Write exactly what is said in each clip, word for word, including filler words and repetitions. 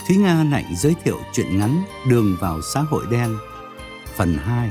Thúy Nga lại giới thiệu truyện ngắn Đường vào xã hội đen phần hai.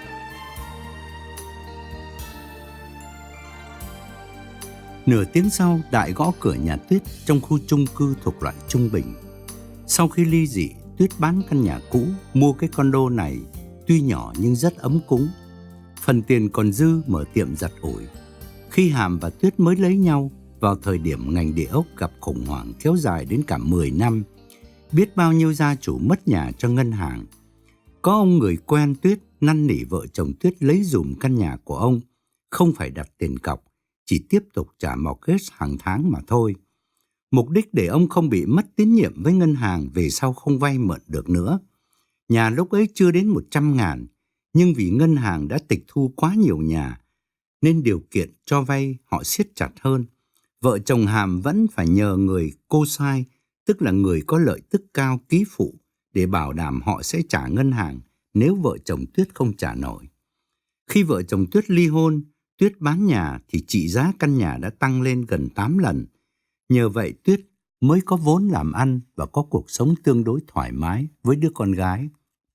Nửa tiếng sau, Đại gõ cửa nhà Tuyết trong khu chung cư thuộc loại trung bình. Sau khi ly dị, Tuyết bán căn nhà cũ, mua cái condo này, tuy nhỏ nhưng rất ấm cúng. Phần tiền còn dư mở tiệm giặt ủi. Khi Hàm và Tuyết mới lấy nhau, vào thời điểm ngành địa ốc gặp khủng hoảng kéo dài đến cả mười năm, biết bao nhiêu gia chủ mất nhà cho ngân hàng. Có ông người quen Tuyết năn nỉ vợ chồng Tuyết lấy dùm căn nhà của ông, không phải đặt tiền cọc, chỉ tiếp tục trả mortgage hàng tháng mà thôi. Mục đích để ông không bị mất tín nhiệm với ngân hàng, về sau không vay mượn được nữa. Nhà lúc ấy chưa đến một trăm ngàn, nhưng vì ngân hàng đã tịch thu quá nhiều nhà, nên điều kiện cho vay họ siết chặt hơn. Vợ chồng Hàm vẫn phải nhờ người cô sai, tức là người có lợi tức cao ký phụ, để bảo đảm họ sẽ trả ngân hàng nếu vợ chồng Tuyết không trả nổi. Khi vợ chồng Tuyết ly hôn, Tuyết bán nhà thì trị giá căn nhà đã tăng lên gần tám lần. Nhờ vậy Tuyết mới có vốn làm ăn và có cuộc sống tương đối thoải mái với đứa con gái.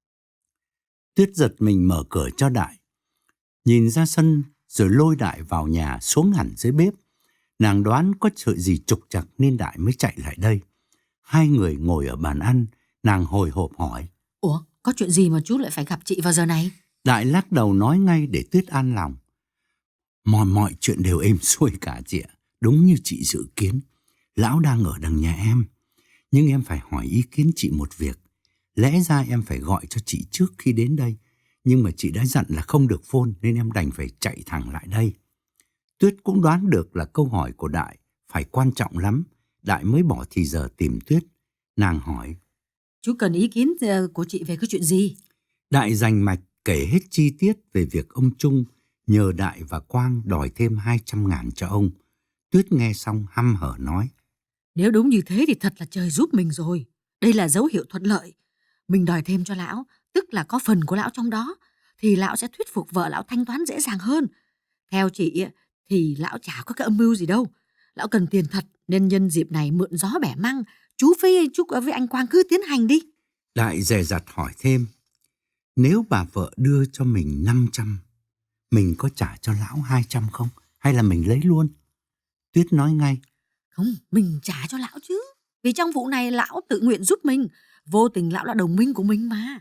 Tuyết giật mình mở cửa cho Đại, nhìn ra sân rồi lôi Đại vào nhà xuống hẳn dưới bếp. Nàng đoán có chuyện gì trục trặc nên Đại mới chạy lại đây. Hai người ngồi ở bàn ăn, nàng hồi hộp hỏi: Ủa, có chuyện gì mà chú lại phải gặp chị vào giờ này? Đại lắc đầu nói ngay để Tuyết an lòng: Mọi mọi chuyện đều êm xuôi cả chị ạ. Đúng như chị dự kiến, lão đang ở đằng nhà em. Nhưng em phải hỏi ý kiến chị một việc. Lẽ ra em phải gọi cho chị trước khi đến đây, nhưng mà chị đã dặn là không được phone, nên em đành phải chạy thẳng lại đây. Tuyết cũng đoán được là câu hỏi của Đại phải quan trọng lắm. Đại mới bỏ thì giờ tìm Tuyết. Nàng hỏi: Chú cần ý kiến của chị về cái chuyện gì? Đại rành mạch kể hết chi tiết về việc ông Trung nhờ Đại và Quang đòi thêm hai trăm ngàn cho ông. Tuyết nghe xong hăm hở nói: Nếu đúng như thế thì thật là trời giúp mình rồi. Đây là dấu hiệu thuận lợi. Mình đòi thêm cho lão, tức là có phần của lão trong đó, thì lão sẽ thuyết phục vợ lão thanh toán dễ dàng hơn. Theo chị thì lão chả có cái âm mưu gì đâu. Lão cần tiền thật, nên nhân dịp này mượn gió bẻ măng. Chú với, chú với anh Quang cứ tiến hành đi. Đại dè dặt hỏi thêm: Nếu bà vợ đưa cho mình năm trăm, mình có trả cho lão hai trăm không? Hay là mình lấy luôn? Tuyết nói ngay: Không, mình trả cho lão chứ. Vì trong vụ này lão tự nguyện giúp mình. Vô tình lão là đồng minh của mình mà.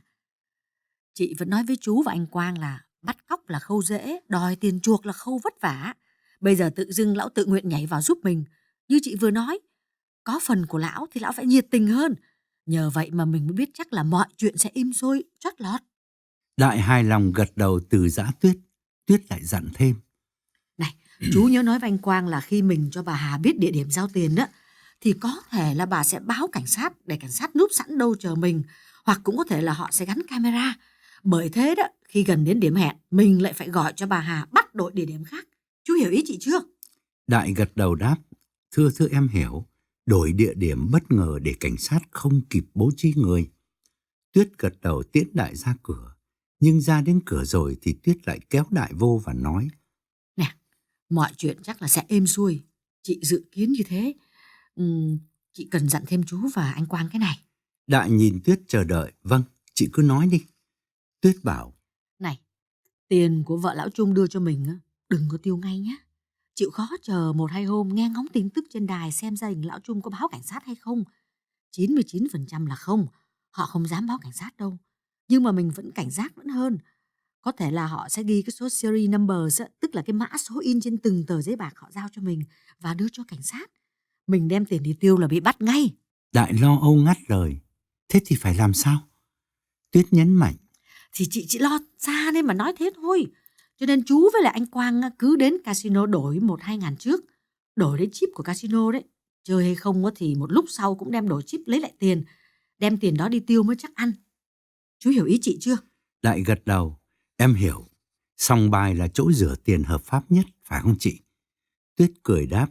Chị vẫn nói với chú và anh Quang là bắt cóc là khâu dễ, đòi tiền chuộc là khâu vất vả. Bây giờ tự dưng lão tự nguyện nhảy vào giúp mình. Như chị vừa nói, có phần của lão thì lão phải nhiệt tình hơn. Nhờ vậy mà mình mới biết chắc là mọi chuyện sẽ im xuôi, chót lọt. Đại hài lòng gật đầu từ giã Tuyết. Tuyết lại dặn thêm: Này, chú nhớ nói với anh Quang là khi mình cho bà Hà biết địa điểm giao tiền đó, thì có thể là bà sẽ báo cảnh sát để cảnh sát núp sẵn đâu chờ mình. Hoặc cũng có thể là họ sẽ gắn camera. Bởi thế đó, khi gần đến điểm hẹn, mình lại phải gọi cho bà Hà bắt đổi địa điểm khác. Chú hiểu ý chị chưa? Đại gật đầu đáp: Thưa thưa em hiểu. Đổi địa điểm bất ngờ để cảnh sát không kịp bố trí người. Tuyết gật đầu tiễn Đại ra cửa. Nhưng ra đến cửa rồi thì Tuyết lại kéo Đại vô và nói: Nè, mọi chuyện chắc là sẽ êm xuôi. Chị dự kiến như thế. Uhm, chị cần dặn thêm chú và anh Quang cái này. Đại nhìn Tuyết chờ đợi. Vâng, chị cứ nói đi. Tuyết bảo: Này, tiền của vợ lão Trung đưa cho mình đừng có tiêu ngay nhé. Chịu khó chờ một hai hôm nghe ngóng tin tức trên đài xem gia đình lão Trung có báo cảnh sát hay không. chín mươi chín phần trăm là không. Họ không dám báo cảnh sát đâu. Nhưng mà mình vẫn cảnh giác vẫn hơn. Có thể là họ sẽ ghi cái số series numbers, tức là cái mã số in trên từng tờ giấy bạc họ giao cho mình và đưa cho cảnh sát. Mình đem tiền đi tiêu là bị bắt ngay. Đại lo âu ngắt lời: Thế thì phải làm sao? Tuyết nhấn mạnh: Thì chị chỉ lo xa nên mà nói thế thôi. Cho nên chú với lại anh Quang cứ đến casino đổi một hai ngàn trước. Đổi lấy chip của casino đấy. Chơi hay không thì một lúc sau cũng đem đổi chip lấy lại tiền. Đem tiền đó đi tiêu mới chắc ăn. Chú hiểu ý chị chưa? Đại gật đầu: Em hiểu. Sòng bài là chỗ rửa tiền hợp pháp nhất, phải không chị? Tuyết cười đáp: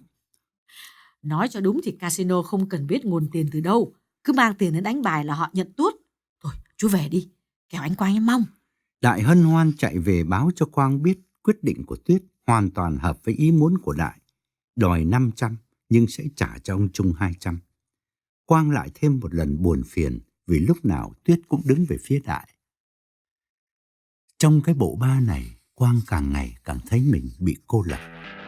Nói cho đúng thì casino không cần biết nguồn tiền từ đâu. Cứ mang tiền đến đánh bài là họ nhận tuốt. Thôi chú về đi, kẻo anh Quang em mong. Đại hân hoan chạy về báo cho Quang biết quyết định của Tuyết hoàn toàn hợp với ý muốn của Đại. Đòi năm trăm nhưng sẽ trả cho ông Trung hai trăm. Quang lại thêm một lần buồn phiền vì lúc nào Tuyết cũng đứng về phía Đại. Trong cái bộ ba này, Quang càng ngày càng thấy mình bị cô lập.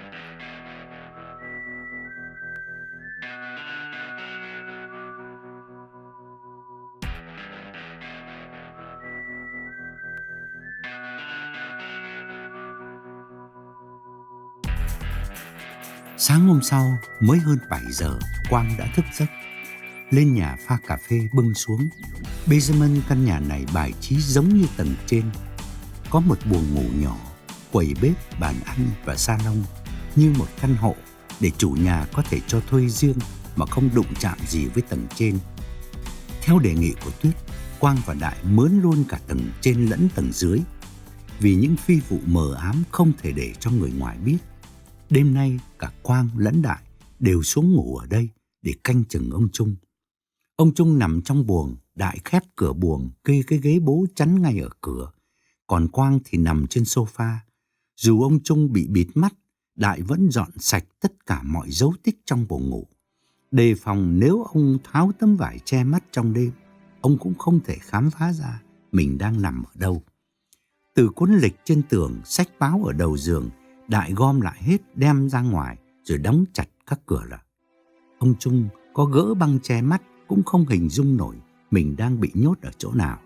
Sáng hôm sau, mới hơn bảy giờ, Quang đã thức giấc. Lên nhà pha cà phê bưng xuống. Basement căn nhà này bài trí giống như tầng trên. Có một buồng ngủ nhỏ, quầy bếp, bàn ăn và salon, như một căn hộ để chủ nhà có thể cho thuê riêng mà không đụng chạm gì với tầng trên. Theo đề nghị của Tuyết, Quang và Đại mướn luôn cả tầng trên lẫn tầng dưới, vì những phi vụ mờ ám không thể để cho người ngoài biết. Đêm nay cả Quang lẫn Đại đều xuống ngủ ở đây để canh chừng ông Trung. Ông Trung nằm trong buồng, Đại khép cửa buồng, kê cái ghế bố chắn ngay ở cửa. Còn Quang thì nằm trên sofa. Dù ông Trung bị bịt mắt, Đại vẫn dọn sạch tất cả mọi dấu tích trong buồng ngủ, đề phòng nếu ông tháo tấm vải che mắt trong đêm, ông cũng không thể khám phá ra mình đang nằm ở đâu. Từ cuốn lịch trên tường, sách báo ở đầu giường, Đại gom lại hết đem ra ngoài rồi đóng chặt các cửa lại. Ông Trung có gỡ băng che mắt cũng không hình dung nổi mình đang bị nhốt ở chỗ nào.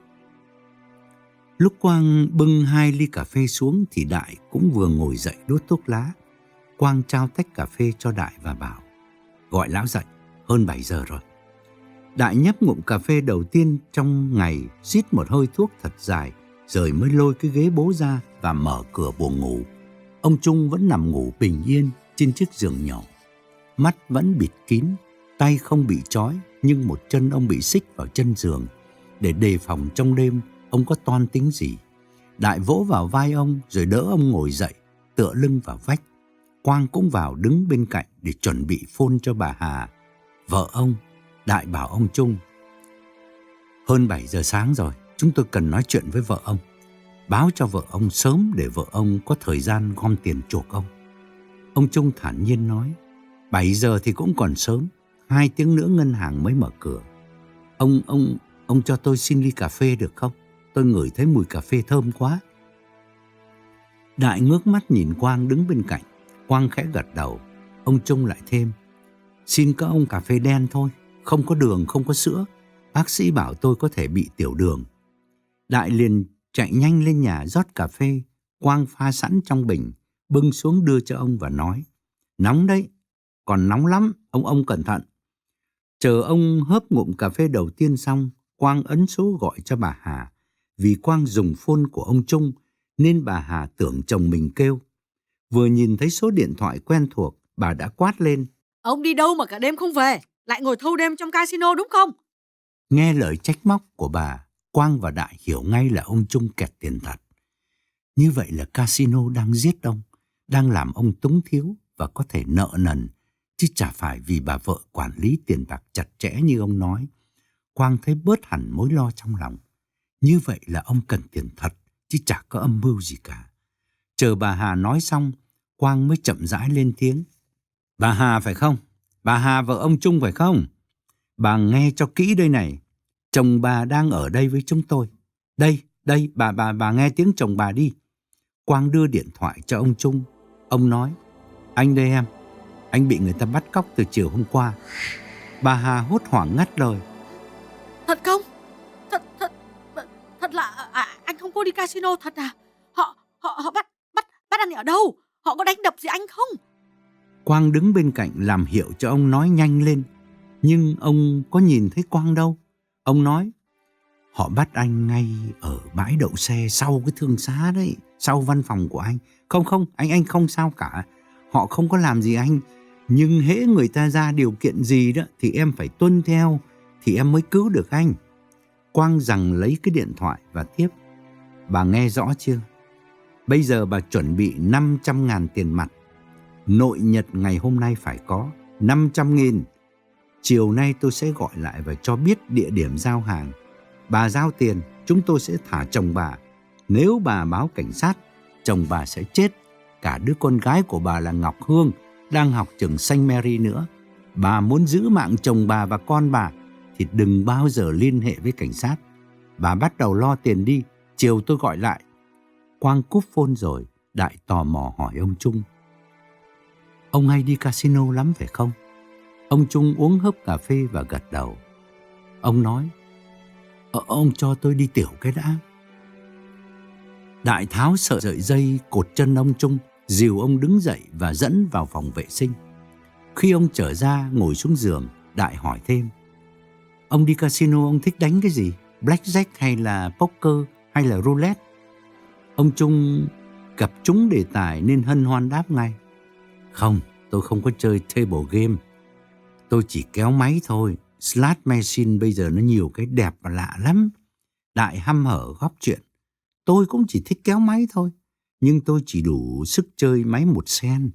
Lúc Quang bưng hai ly cà phê xuống thì Đại cũng vừa ngồi dậy đốt thuốc lá. Quang trao tách cà phê cho Đại và bảo: gọi lão dậy, hơn bảy giờ rồi. Đại nhấp ngụm cà phê đầu tiên trong ngày, rít một hơi thuốc thật dài, rồi mới lôi cái ghế bố ra và mở cửa buồng ngủ. Ông Trung vẫn nằm ngủ bình yên trên chiếc giường nhỏ. Mắt vẫn bịt kín, tay không bị trói, nhưng một chân ông bị xích vào chân giường để đề phòng trong đêm ông có toan tính gì. Đại vỗ vào vai ông rồi đỡ ông ngồi dậy, tựa lưng vào vách. Quang cũng vào đứng bên cạnh để chuẩn bị phone cho bà Hà, vợ ông. Đại bảo ông Trung: hơn bảy giờ sáng rồi, chúng tôi cần nói chuyện với vợ ông. Báo cho vợ ông sớm để vợ ông có thời gian gom tiền chuộc ông. Ông Trung thản nhiên nói: bảy giờ thì cũng còn sớm, hai tiếng nữa ngân hàng mới mở cửa. Ông, ông, ông cho tôi xin ly cà phê được không? Tôi ngửi thấy mùi cà phê thơm quá. Đại ngước mắt nhìn Quang đứng bên cạnh. Quang khẽ gật đầu. Ông Trung lại thêm: xin các ông cà phê đen thôi, không có đường, không có sữa. Bác sĩ bảo tôi có thể bị tiểu đường. Đại liền chạy nhanh lên nhà rót cà phê. Quang pha sẵn trong bình, bưng xuống đưa cho ông và nói: nóng đấy, còn nóng lắm, ông ông cẩn thận. Chờ ông hớp ngụm cà phê đầu tiên xong, Quang ấn số gọi cho bà Hà. Vì Quang dùng phone của ông Trung nên bà Hà tưởng chồng mình kêu. Vừa nhìn thấy số điện thoại quen thuộc, bà đã quát lên: ông đi đâu mà cả đêm không về, lại ngồi thâu đêm trong casino đúng không? Nghe lời trách móc của bà, Quang và Đại hiểu ngay là ông Trung kẹt tiền thật. Như vậy là casino đang giết ông, đang làm ông túng thiếu và có thể nợ nần, chứ chả phải vì bà vợ quản lý tiền bạc chặt chẽ như ông nói. Quang thấy bớt hẳn mối lo trong lòng. Như vậy là ông cần tiền thật, chứ chả có âm mưu gì cả. Chờ bà Hà nói xong, Quang mới chậm rãi lên tiếng: bà Hà phải không? Bà Hà vợ ông Trung phải không? Bà nghe cho kỹ đây này. Chồng bà đang ở đây với chúng tôi. Đây, đây, bà, bà, bà nghe tiếng chồng bà đi. Quang đưa điện thoại cho ông Trung. Ông nói: anh đây em, anh bị người ta bắt cóc từ chiều hôm qua. Bà Hà hốt hoảng ngắt lời: thật không? Thật, thật, thật là à, anh không có đi casino thật à? Họ, họ, họ bắt, bắt, bắt anh ở đâu? Họ có đánh đập gì anh không? Quang đứng bên cạnh làm hiệu cho ông nói nhanh lên. Nhưng ông có nhìn thấy Quang đâu. Ông nói: họ bắt anh ngay ở bãi đậu xe sau cái thương xá đấy, sau văn phòng của anh. Không không, anh anh không sao cả. Họ không có làm gì anh. Nhưng hễ người ta ra điều kiện gì đó thì em phải tuân theo, thì em mới cứu được anh. Quang giằng lấy cái điện thoại và tiếp: bà nghe rõ chưa? Bây giờ bà chuẩn bị năm trăm ngàn tiền mặt. Nội nhật ngày hôm nay phải có năm trăm nghìn. Chiều nay tôi sẽ gọi lại và cho biết địa điểm giao hàng. Bà giao tiền, chúng tôi sẽ thả chồng bà. Nếu bà báo cảnh sát, chồng bà sẽ chết. Cả đứa con gái của bà là Ngọc Hương đang học trường Saint Mary nữa. Bà muốn giữ mạng chồng bà và con bà thì đừng bao giờ liên hệ với cảnh sát. Bà bắt đầu lo tiền đi, chiều tôi gọi lại. Quang cúp phone rồi, Đại tò mò hỏi ông Trung. Ông hay đi casino lắm phải không? Ông Trung uống hớp cà phê và gật đầu. Ông nói, ờ, ông cho tôi đi tiểu cái đã. Đại tháo sợi dây cột chân ông Trung, dìu ông đứng dậy và dẫn vào phòng vệ sinh. Khi ông trở ra ngồi xuống giường, Đại hỏi thêm, ông đi casino ông thích đánh cái gì? Blackjack hay là poker hay là roulette? Ông Trung gặp trúng đề tài nên hân hoan đáp ngay. Không, tôi không có chơi table game. Tôi chỉ kéo máy thôi. Slot machine bây giờ nó nhiều cái đẹp và lạ lắm. Đại hăm hở góp chuyện. Tôi cũng chỉ thích kéo máy thôi. Nhưng tôi chỉ đủ sức chơi máy một sen.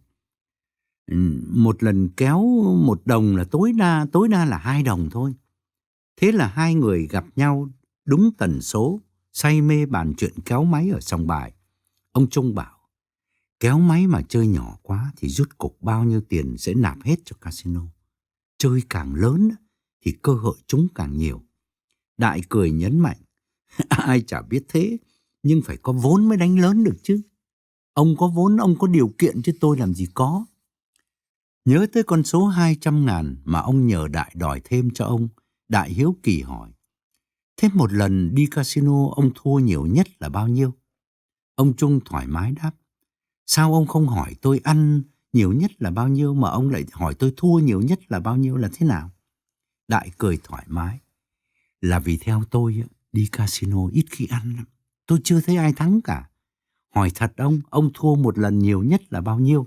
Một lần kéo một đồng là tối đa, tối đa là hai đồng thôi. Thế là hai người gặp nhau đúng tần số, say mê bàn chuyện kéo máy ở sòng bài. Ông Trung bảo, kéo máy mà chơi nhỏ quá thì rút cục bao nhiêu tiền sẽ nạp hết cho casino. Chơi càng lớn thì cơ hội trúng càng nhiều. Đại cười nhấn mạnh, ai chả biết thế, nhưng phải có vốn mới đánh lớn được chứ. Ông có vốn, ông có điều kiện chứ tôi làm gì có. Nhớ tới con số hai trăm ngàn mà ông nhờ Đại đòi thêm cho ông, Đại hiếu kỳ hỏi, thế một lần đi casino ông thua nhiều nhất là bao nhiêu? Ông Trung thoải mái đáp, sao ông không hỏi tôi ăn nhiều nhất là bao nhiêu mà ông lại hỏi tôi thua nhiều nhất là bao nhiêu là thế nào? Đại cười thoải mái, là vì theo tôi đi casino ít khi ăn lắm. Tôi chưa thấy ai thắng cả. Hỏi thật ông, ông thua một lần nhiều nhất là bao nhiêu?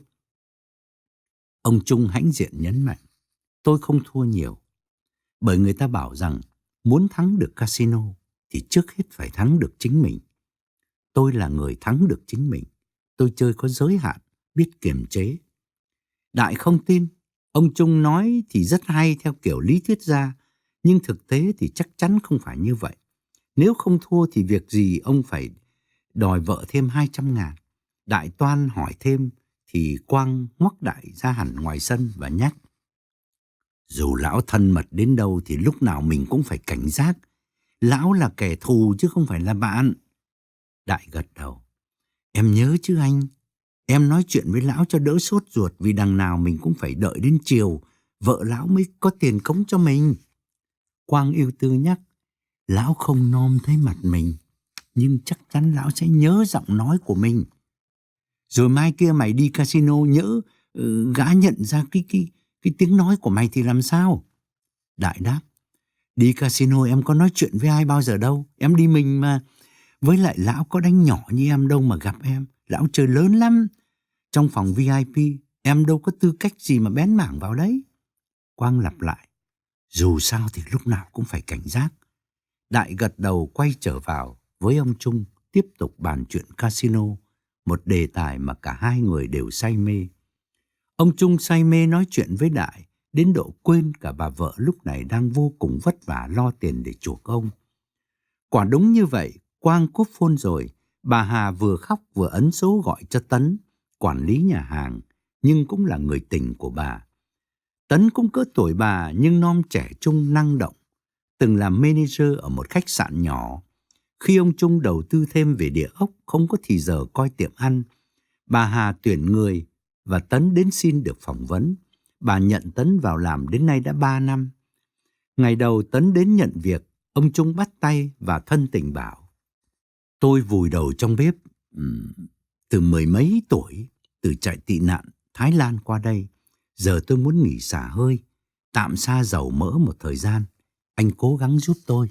Ông Trung hãnh diện nhấn mạnh, tôi không thua nhiều. Bởi người ta bảo rằng muốn thắng được casino thì trước hết phải thắng được chính mình. Tôi là người thắng được chính mình. Tôi chơi có giới hạn, biết kiềm chế. Đại không tin. Ông Trung nói thì rất hay theo kiểu lý thuyết ra, nhưng thực tế thì chắc chắn không phải như vậy. Nếu không thua thì việc gì ông phải đòi vợ thêm hai trăm ngàn. Đại toan hỏi thêm thì Quang ngoắc Đại ra hẳn ngoài sân và nhắc, dù lão thân mật đến đâu thì lúc nào mình cũng phải cảnh giác. Lão là kẻ thù chứ không phải là bạn. Đại gật đầu. Em nhớ chứ anh. Em nói chuyện với lão cho đỡ sốt ruột, vì đằng nào mình cũng phải đợi đến chiều vợ lão mới có tiền cống cho mình. Quang ưu tư nhắc, lão không nom thấy mặt mình, nhưng chắc chắn lão sẽ nhớ giọng nói của mình. Rồi mai kia mày đi casino nhỡ uh, gã nhận ra cái, cái, cái tiếng nói của mày thì làm sao? Đại đáp, đi casino em có nói chuyện với ai bao giờ đâu. Em đi mình mà. Với lại lão có đánh nhỏ như em đâu mà gặp em. Lão chơi lớn lắm. Trong phòng vi ai pi em đâu có tư cách gì mà bén mảng vào đấy. Quang lặp lại, dù sao thì lúc nào cũng phải cảnh giác. Đại gật đầu quay trở vào với ông Trung, tiếp tục bàn chuyện casino, một đề tài mà cả hai người đều say mê. Ông Trung say mê nói chuyện với Đại đến độ quên cả bà vợ lúc này đang vô cùng vất vả lo tiền để chuộc ông. Quả đúng như vậy, Quang cúp phone rồi, bà Hà vừa khóc vừa ấn số gọi cho Tấn, quản lý nhà hàng, nhưng cũng là người tình của bà. Tấn cũng cỡ tuổi bà nhưng non trẻ trung năng động, từng làm manager ở một khách sạn nhỏ. Khi ông Trung đầu tư thêm về địa ốc, không có thì giờ coi tiệm ăn, bà Hà tuyển người và Tấn đến xin được phỏng vấn. Bà nhận Tấn vào làm đến nay đã ba năm. Ngày đầu Tấn đến nhận việc, ông Trung bắt tay và thân tình bảo, tôi vùi đầu trong bếp um, từ mười mấy tuổi, từ trại tị nạn Thái Lan qua đây. Giờ tôi muốn nghỉ xả hơi, tạm xa dầu mỡ một thời gian. Anh cố gắng giúp tôi.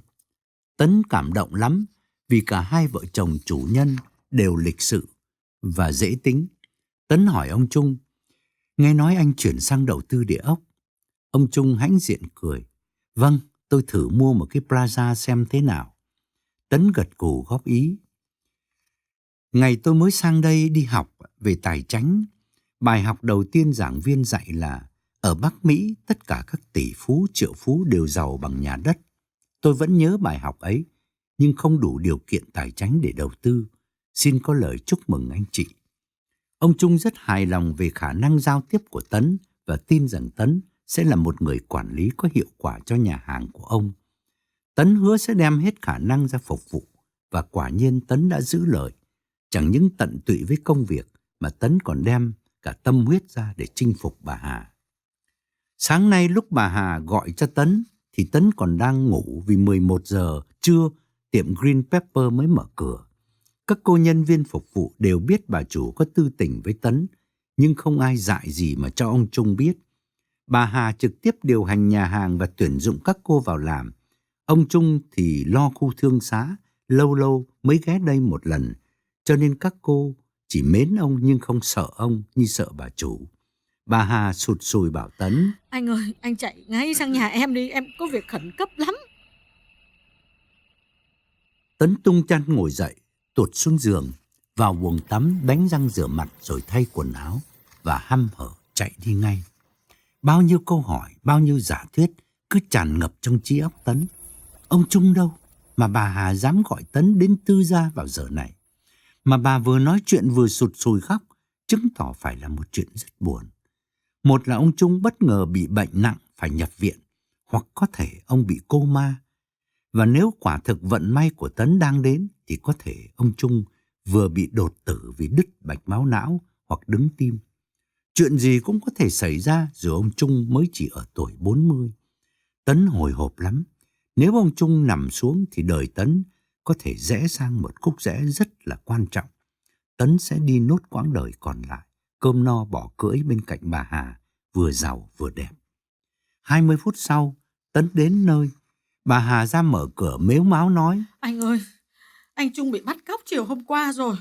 Tấn cảm động lắm vì cả hai vợ chồng chủ nhân đều lịch sự và dễ tính. Tấn hỏi ông Trung, nghe nói anh chuyển sang đầu tư địa ốc. Ông Trung hãnh diện cười, vâng, tôi thử mua một cái plaza xem thế nào. Tấn gật gù góp ý. Ngày tôi mới sang đây đi học về tài chánh, bài học đầu tiên giảng viên dạy là ở Bắc Mỹ tất cả các tỷ phú triệu phú đều giàu bằng nhà đất. Tôi vẫn nhớ bài học ấy, nhưng không đủ điều kiện tài chánh để đầu tư. Xin có lời chúc mừng anh chị. Ông Trung rất hài lòng về khả năng giao tiếp của Tấn và tin rằng Tấn sẽ là một người quản lý có hiệu quả cho nhà hàng của ông. Tấn hứa sẽ đem hết khả năng ra phục vụ, và quả nhiên Tấn đã giữ lời. Chẳng những tận tụy với công việc mà Tấn còn đem cả tâm huyết ra để chinh phục bà Hà. Sáng nay lúc bà Hà gọi cho Tấn thì Tấn còn đang ngủ, vì mười một giờ trưa tiệm Green Pepper mới mở cửa. Các cô nhân viên phục vụ đều biết bà chủ có tư tình với Tấn, nhưng không ai dại gì mà cho ông Trung biết. Bà Hà trực tiếp điều hành nhà hàng và tuyển dụng các cô vào làm. Ông Trung thì lo khu thương xá, lâu lâu mới ghé đây một lần, cho nên các cô chỉ mến ông nhưng không sợ ông như sợ bà chủ. Bà Hà sụt sùi bảo Tấn: Anh ơi, anh chạy ngay sang nhà em đi, em có việc khẩn cấp lắm. Tấn tung chăn ngồi dậy, tuột xuống giường, vào buồng tắm đánh răng rửa mặt rồi thay quần áo và hăm hở chạy đi ngay. Bao nhiêu câu hỏi, bao nhiêu giả thuyết cứ tràn ngập trong trí óc Tấn. Ông Trung đâu mà bà Hà dám gọi Tấn đến tư gia vào giờ này? Mà bà vừa nói chuyện vừa sụt sùi khóc, chứng tỏ phải là một chuyện rất buồn. Một là ông Trung bất ngờ bị bệnh nặng phải nhập viện, hoặc có thể ông bị coma. Và nếu quả thực vận may của Tấn đang đến thì có thể ông Trung vừa bị đột tử vì đứt mạch máu não hoặc đứng tim. Chuyện gì cũng có thể xảy ra dù ông Trung mới chỉ ở tuổi bốn mươi. Tấn hồi hộp lắm. Nếu ông Trung nằm xuống thì đời Tấn có thể rẽ sang một khúc rẽ rất là quan trọng. Tấn sẽ đi nốt quãng đời còn lại, cơm no bỏ cưỡi bên cạnh bà Hà, vừa giàu vừa đẹp. Hai mươi phút sau, Tấn đến nơi. Bà Hà ra mở cửa mếu máo nói: Anh ơi, anh Trung bị bắt cóc chiều hôm qua rồi.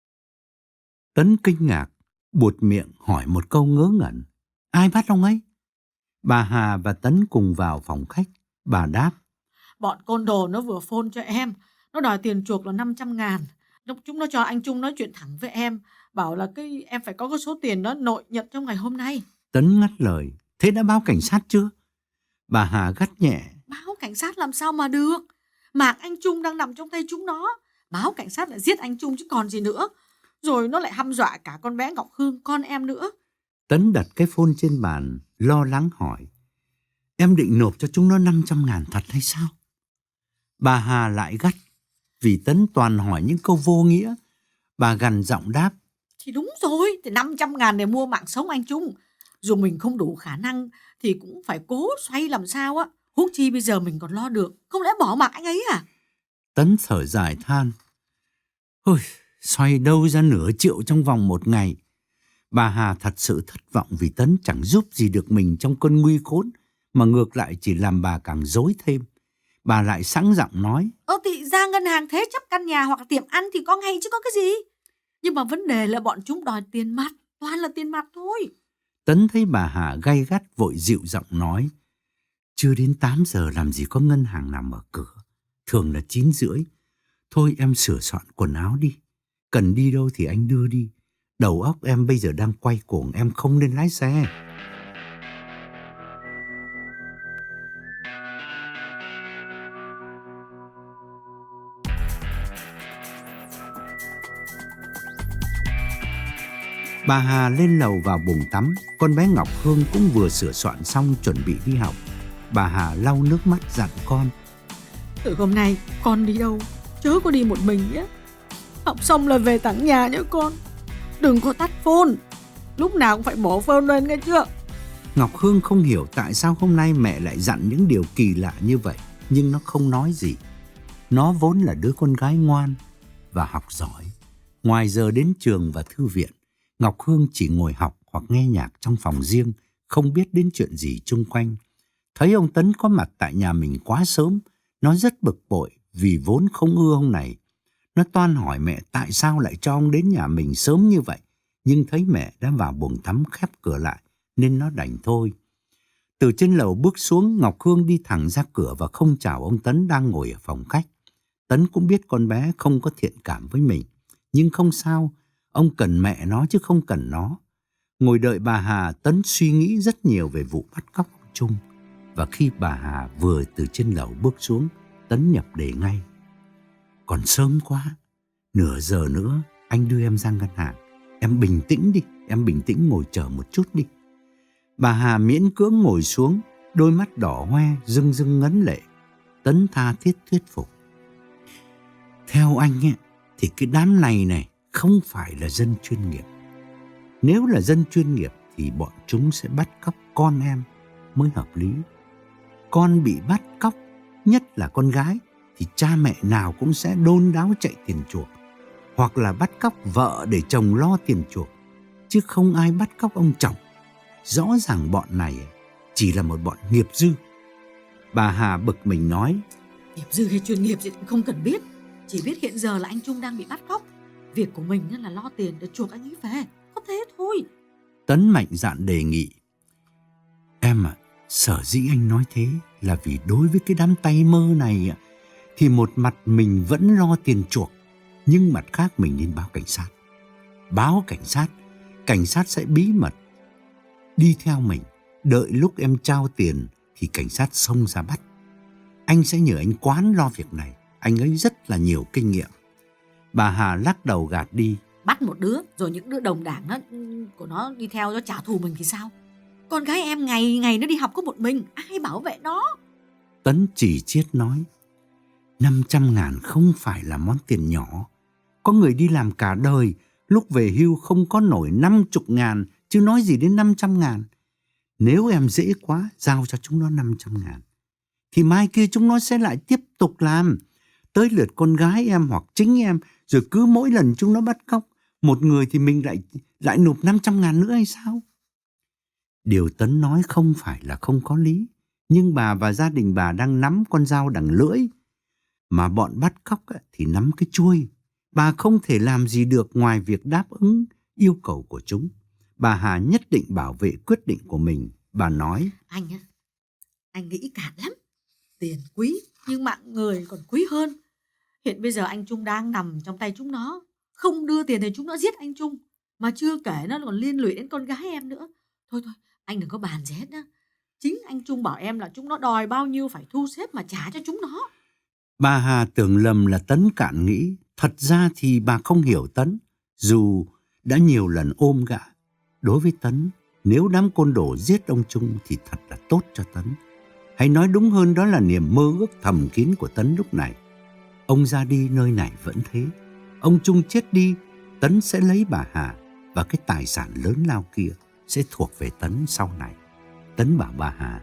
Tấn kinh ngạc, buột miệng hỏi một câu ngớ ngẩn: Ai bắt ông ấy? Bà Hà và Tấn cùng vào phòng khách. Bà đáp: Bọn côn đồ nó vừa phone cho em. Nó đòi tiền chuộc là năm trăm ngàn. Lúc chúng nó cho anh Trung nói chuyện thẳng với em, bảo là cái em phải có cái số tiền đó nội nhận trong ngày hôm nay. Tấn ngắt lời: Thế đã báo cảnh sát chưa? Bà Hà gắt nhẹ: Báo cảnh sát làm sao mà được? Mạng anh Trung đang nằm trong tay chúng nó. Báo cảnh sát lại giết anh Trung chứ còn gì nữa. Rồi nó lại hăm dọa cả con bé Ngọc Hương, con em nữa. Tấn đặt cái phone trên bàn, lo lắng hỏi: Em định nộp cho chúng nó năm trăm ngàn thật hay sao? Bà Hà lại gắt, vì Tấn toàn hỏi những câu vô nghĩa. Bà gằn giọng đáp: Thì đúng rồi, thì năm trăm ngàn để mua mạng sống anh Trung. Dù mình không đủ khả năng thì cũng phải cố xoay làm sao á. Huống chi bây giờ mình còn lo được, không lẽ bỏ mặc anh ấy à? Tấn thở dài than: Ôi, xoay đâu ra nửa triệu trong vòng một ngày. Bà Hà thật sự thất vọng vì Tấn chẳng giúp gì được mình trong cơn nguy khốn, mà ngược lại chỉ làm bà càng rối thêm. Bà lại sẵn giọng nói: Ơ thì ra ngân hàng thế chấp căn nhà hoặc tiệm ăn thì có ngay chứ có cái gì. Nhưng mà vấn đề là bọn chúng đòi tiền mặt, toàn là tiền mặt thôi. Tấn thấy bà Hà gay gắt vội dịu giọng nói: Chưa đến tám giờ làm gì có ngân hàng nào mở cửa, thường là chín rưỡi. Thôi em sửa soạn quần áo đi, cần đi đâu thì anh đưa đi. Đầu óc em bây giờ đang quay cuồng, em không nên lái xe. Bà Hà lên lầu vào buồng tắm. Con bé Ngọc Hương cũng vừa sửa soạn xong chuẩn bị đi học. Bà Hà lau nước mắt dặn con: Từ hôm nay con đi đâu chớ có đi một mình nhé. Học xong là về tặng nhà nhé con. Đừng có tắt phone, lúc nào cũng phải bỏ phone lên nghe chưa. Ngọc Hương không hiểu tại sao hôm nay mẹ lại dặn những điều kỳ lạ như vậy, nhưng nó không nói gì. Nó vốn là đứa con gái ngoan và học giỏi. Ngoài giờ đến trường và thư viện, Ngọc Hương chỉ ngồi học hoặc nghe nhạc trong phòng riêng, không biết đến chuyện gì chung quanh. Thấy ông Tấn có mặt tại nhà mình quá sớm, nó rất bực bội vì vốn không ưa ông này. Nó toan hỏi mẹ tại sao lại cho ông đến nhà mình sớm như vậy, nhưng thấy mẹ đã vào buồng tắm khép cửa lại nên nó đành thôi. Từ trên lầu bước xuống, Ngọc Hương đi thẳng ra cửa và không chào ông Tấn đang ngồi ở phòng khách. Tấn cũng biết con bé không có thiện cảm với mình, nhưng không sao, ông cần mẹ nó chứ không cần nó. Ngồi đợi bà Hà, Tấn suy nghĩ rất nhiều về vụ bắt cóc ông Trung. Và khi bà Hà vừa từ trên lầu bước xuống, Tấn nhập đề ngay: Còn sớm quá, nửa giờ nữa anh đưa em ra ngân hàng. Em bình tĩnh đi, em bình tĩnh ngồi chờ một chút đi. Bà Hà miễn cưỡng ngồi xuống, đôi mắt đỏ hoe, rưng rưng ngấn lệ. Tấn tha thiết thuyết phục. Theo anh ấy, thì cái đám này này không phải là dân chuyên nghiệp. Nếu là dân chuyên nghiệp thì bọn chúng sẽ bắt cóc con em mới hợp lý. Con bị bắt cóc, nhất là con gái, thì cha mẹ nào cũng sẽ đôn đáo chạy tiền chuộc, hoặc là bắt cóc vợ để chồng lo tiền chuộc, chứ không ai bắt cóc ông chồng. Rõ ràng bọn này chỉ là một bọn nghiệp dư. Bà Hà bực mình nói. Nghiệp dư hay chuyên nghiệp thì cũng không cần biết, chỉ biết hiện giờ là anh Trung đang bị bắt cóc. Việc của mình là lo tiền để chuộc anh ấy về, có thế thôi. Tấn mạnh dạn đề nghị. Em ạ, à, sở dĩ anh nói thế là vì đối với cái đám tay mơ này thì một mặt mình vẫn lo tiền chuộc, nhưng mặt khác mình nên báo cảnh sát. Báo cảnh sát, cảnh sát sẽ bí mật đi theo mình, đợi lúc em trao tiền thì cảnh sát xông ra bắt. Anh sẽ nhờ anh Quán lo việc này, anh ấy rất là nhiều kinh nghiệm. Bà Hà lắc đầu gạt đi. Bắt một đứa rồi những đứa đồng đảng nó, của nó đi theo nó trả thù mình thì sao? Con gái em ngày ngày nó đi học có một mình, ai bảo vệ nó? Tấn chỉ chiết nói. Năm trăm ngàn không phải là món tiền nhỏ. Có người đi làm cả đời, lúc về hưu không có nổi năm chục ngàn, chứ nói gì đến năm trăm ngàn. Nếu em dễ quá, giao cho chúng nó năm trăm ngàn, thì mai kia chúng nó sẽ lại tiếp tục làm. Tới lượt con gái em hoặc chính em, rồi cứ mỗi lần chúng nó bắt cóc một người thì mình lại lại nộp năm trăm ngàn nữa hay sao? Điều Tấn nói không phải là không có lý, nhưng bà và gia đình bà đang nắm con dao đằng lưỡi, mà bọn bắt cóc thì nắm cái chuôi. Bà không thể làm gì được ngoài việc đáp ứng yêu cầu của chúng. Bà Hà nhất định bảo vệ quyết định của mình. Bà nói. Anh á, anh nghĩ cạn lắm. Tiền quý, nhưng mạng người còn quý hơn. Hiện bây giờ anh Trung đang nằm trong tay chúng nó. Không đưa tiền thì chúng nó giết anh Trung. Mà chưa kể nó còn liên lụy đến con gái em nữa. Thôi thôi, anh đừng có bàn gì hết á. Chính anh Trung bảo em là chúng nó đòi bao nhiêu phải thu xếp mà trả cho chúng nó. Bà Hà tưởng lầm là Tấn cạn nghĩ. Thật ra thì bà không hiểu Tấn, dù đã nhiều lần ôm gã. Đối với Tấn, nếu đám côn đồ giết ông Trung thì thật là tốt cho Tấn. Hay nói đúng hơn, đó là niềm mơ ước thầm kín của Tấn lúc này. Ông ra đi nơi này vẫn thế. Ông Trung chết đi, Tấn sẽ lấy bà Hà, và cái tài sản lớn lao kia sẽ thuộc về Tấn sau này. Tấn bảo bà Hà,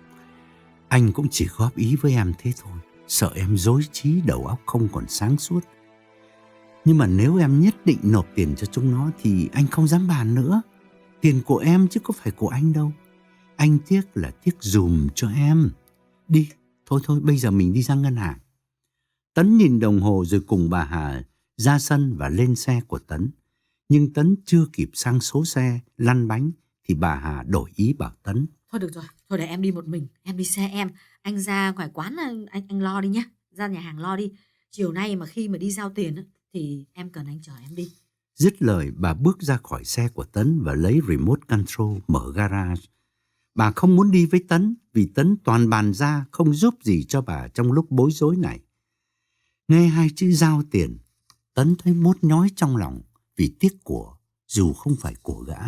anh cũng chỉ góp ý với em thế thôi, sợ em rối trí đầu óc không còn sáng suốt. Nhưng mà nếu em nhất định nộp tiền cho chúng nó thì anh không dám bàn nữa. Tiền của em chứ có phải của anh đâu. Anh tiếc là tiếc dùm cho em. Đi, thôi thôi, bây giờ mình đi ra ngân hàng. Tấn nhìn đồng hồ rồi cùng bà Hà ra sân và lên xe của Tấn. Nhưng Tấn chưa kịp sang số xe, lăn bánh, thì bà Hà đổi ý bảo Tấn. Thôi được rồi, thôi để em đi một mình, em đi xe em. Anh ra ngoài quán anh, anh, anh lo đi nhá. Ra nhà hàng lo đi. Chiều nay mà khi mà đi giao tiền thì em cần anh chở em đi. Dứt lời, bà bước ra khỏi xe của Tấn và lấy remote control mở garage. Bà không muốn đi với Tấn vì Tấn toàn bàn ra không giúp gì cho bà trong lúc bối rối này. Nghe hai chữ giao tiền, Tấn thấy mốt nhói trong lòng vì tiếc của, dù không phải của gã.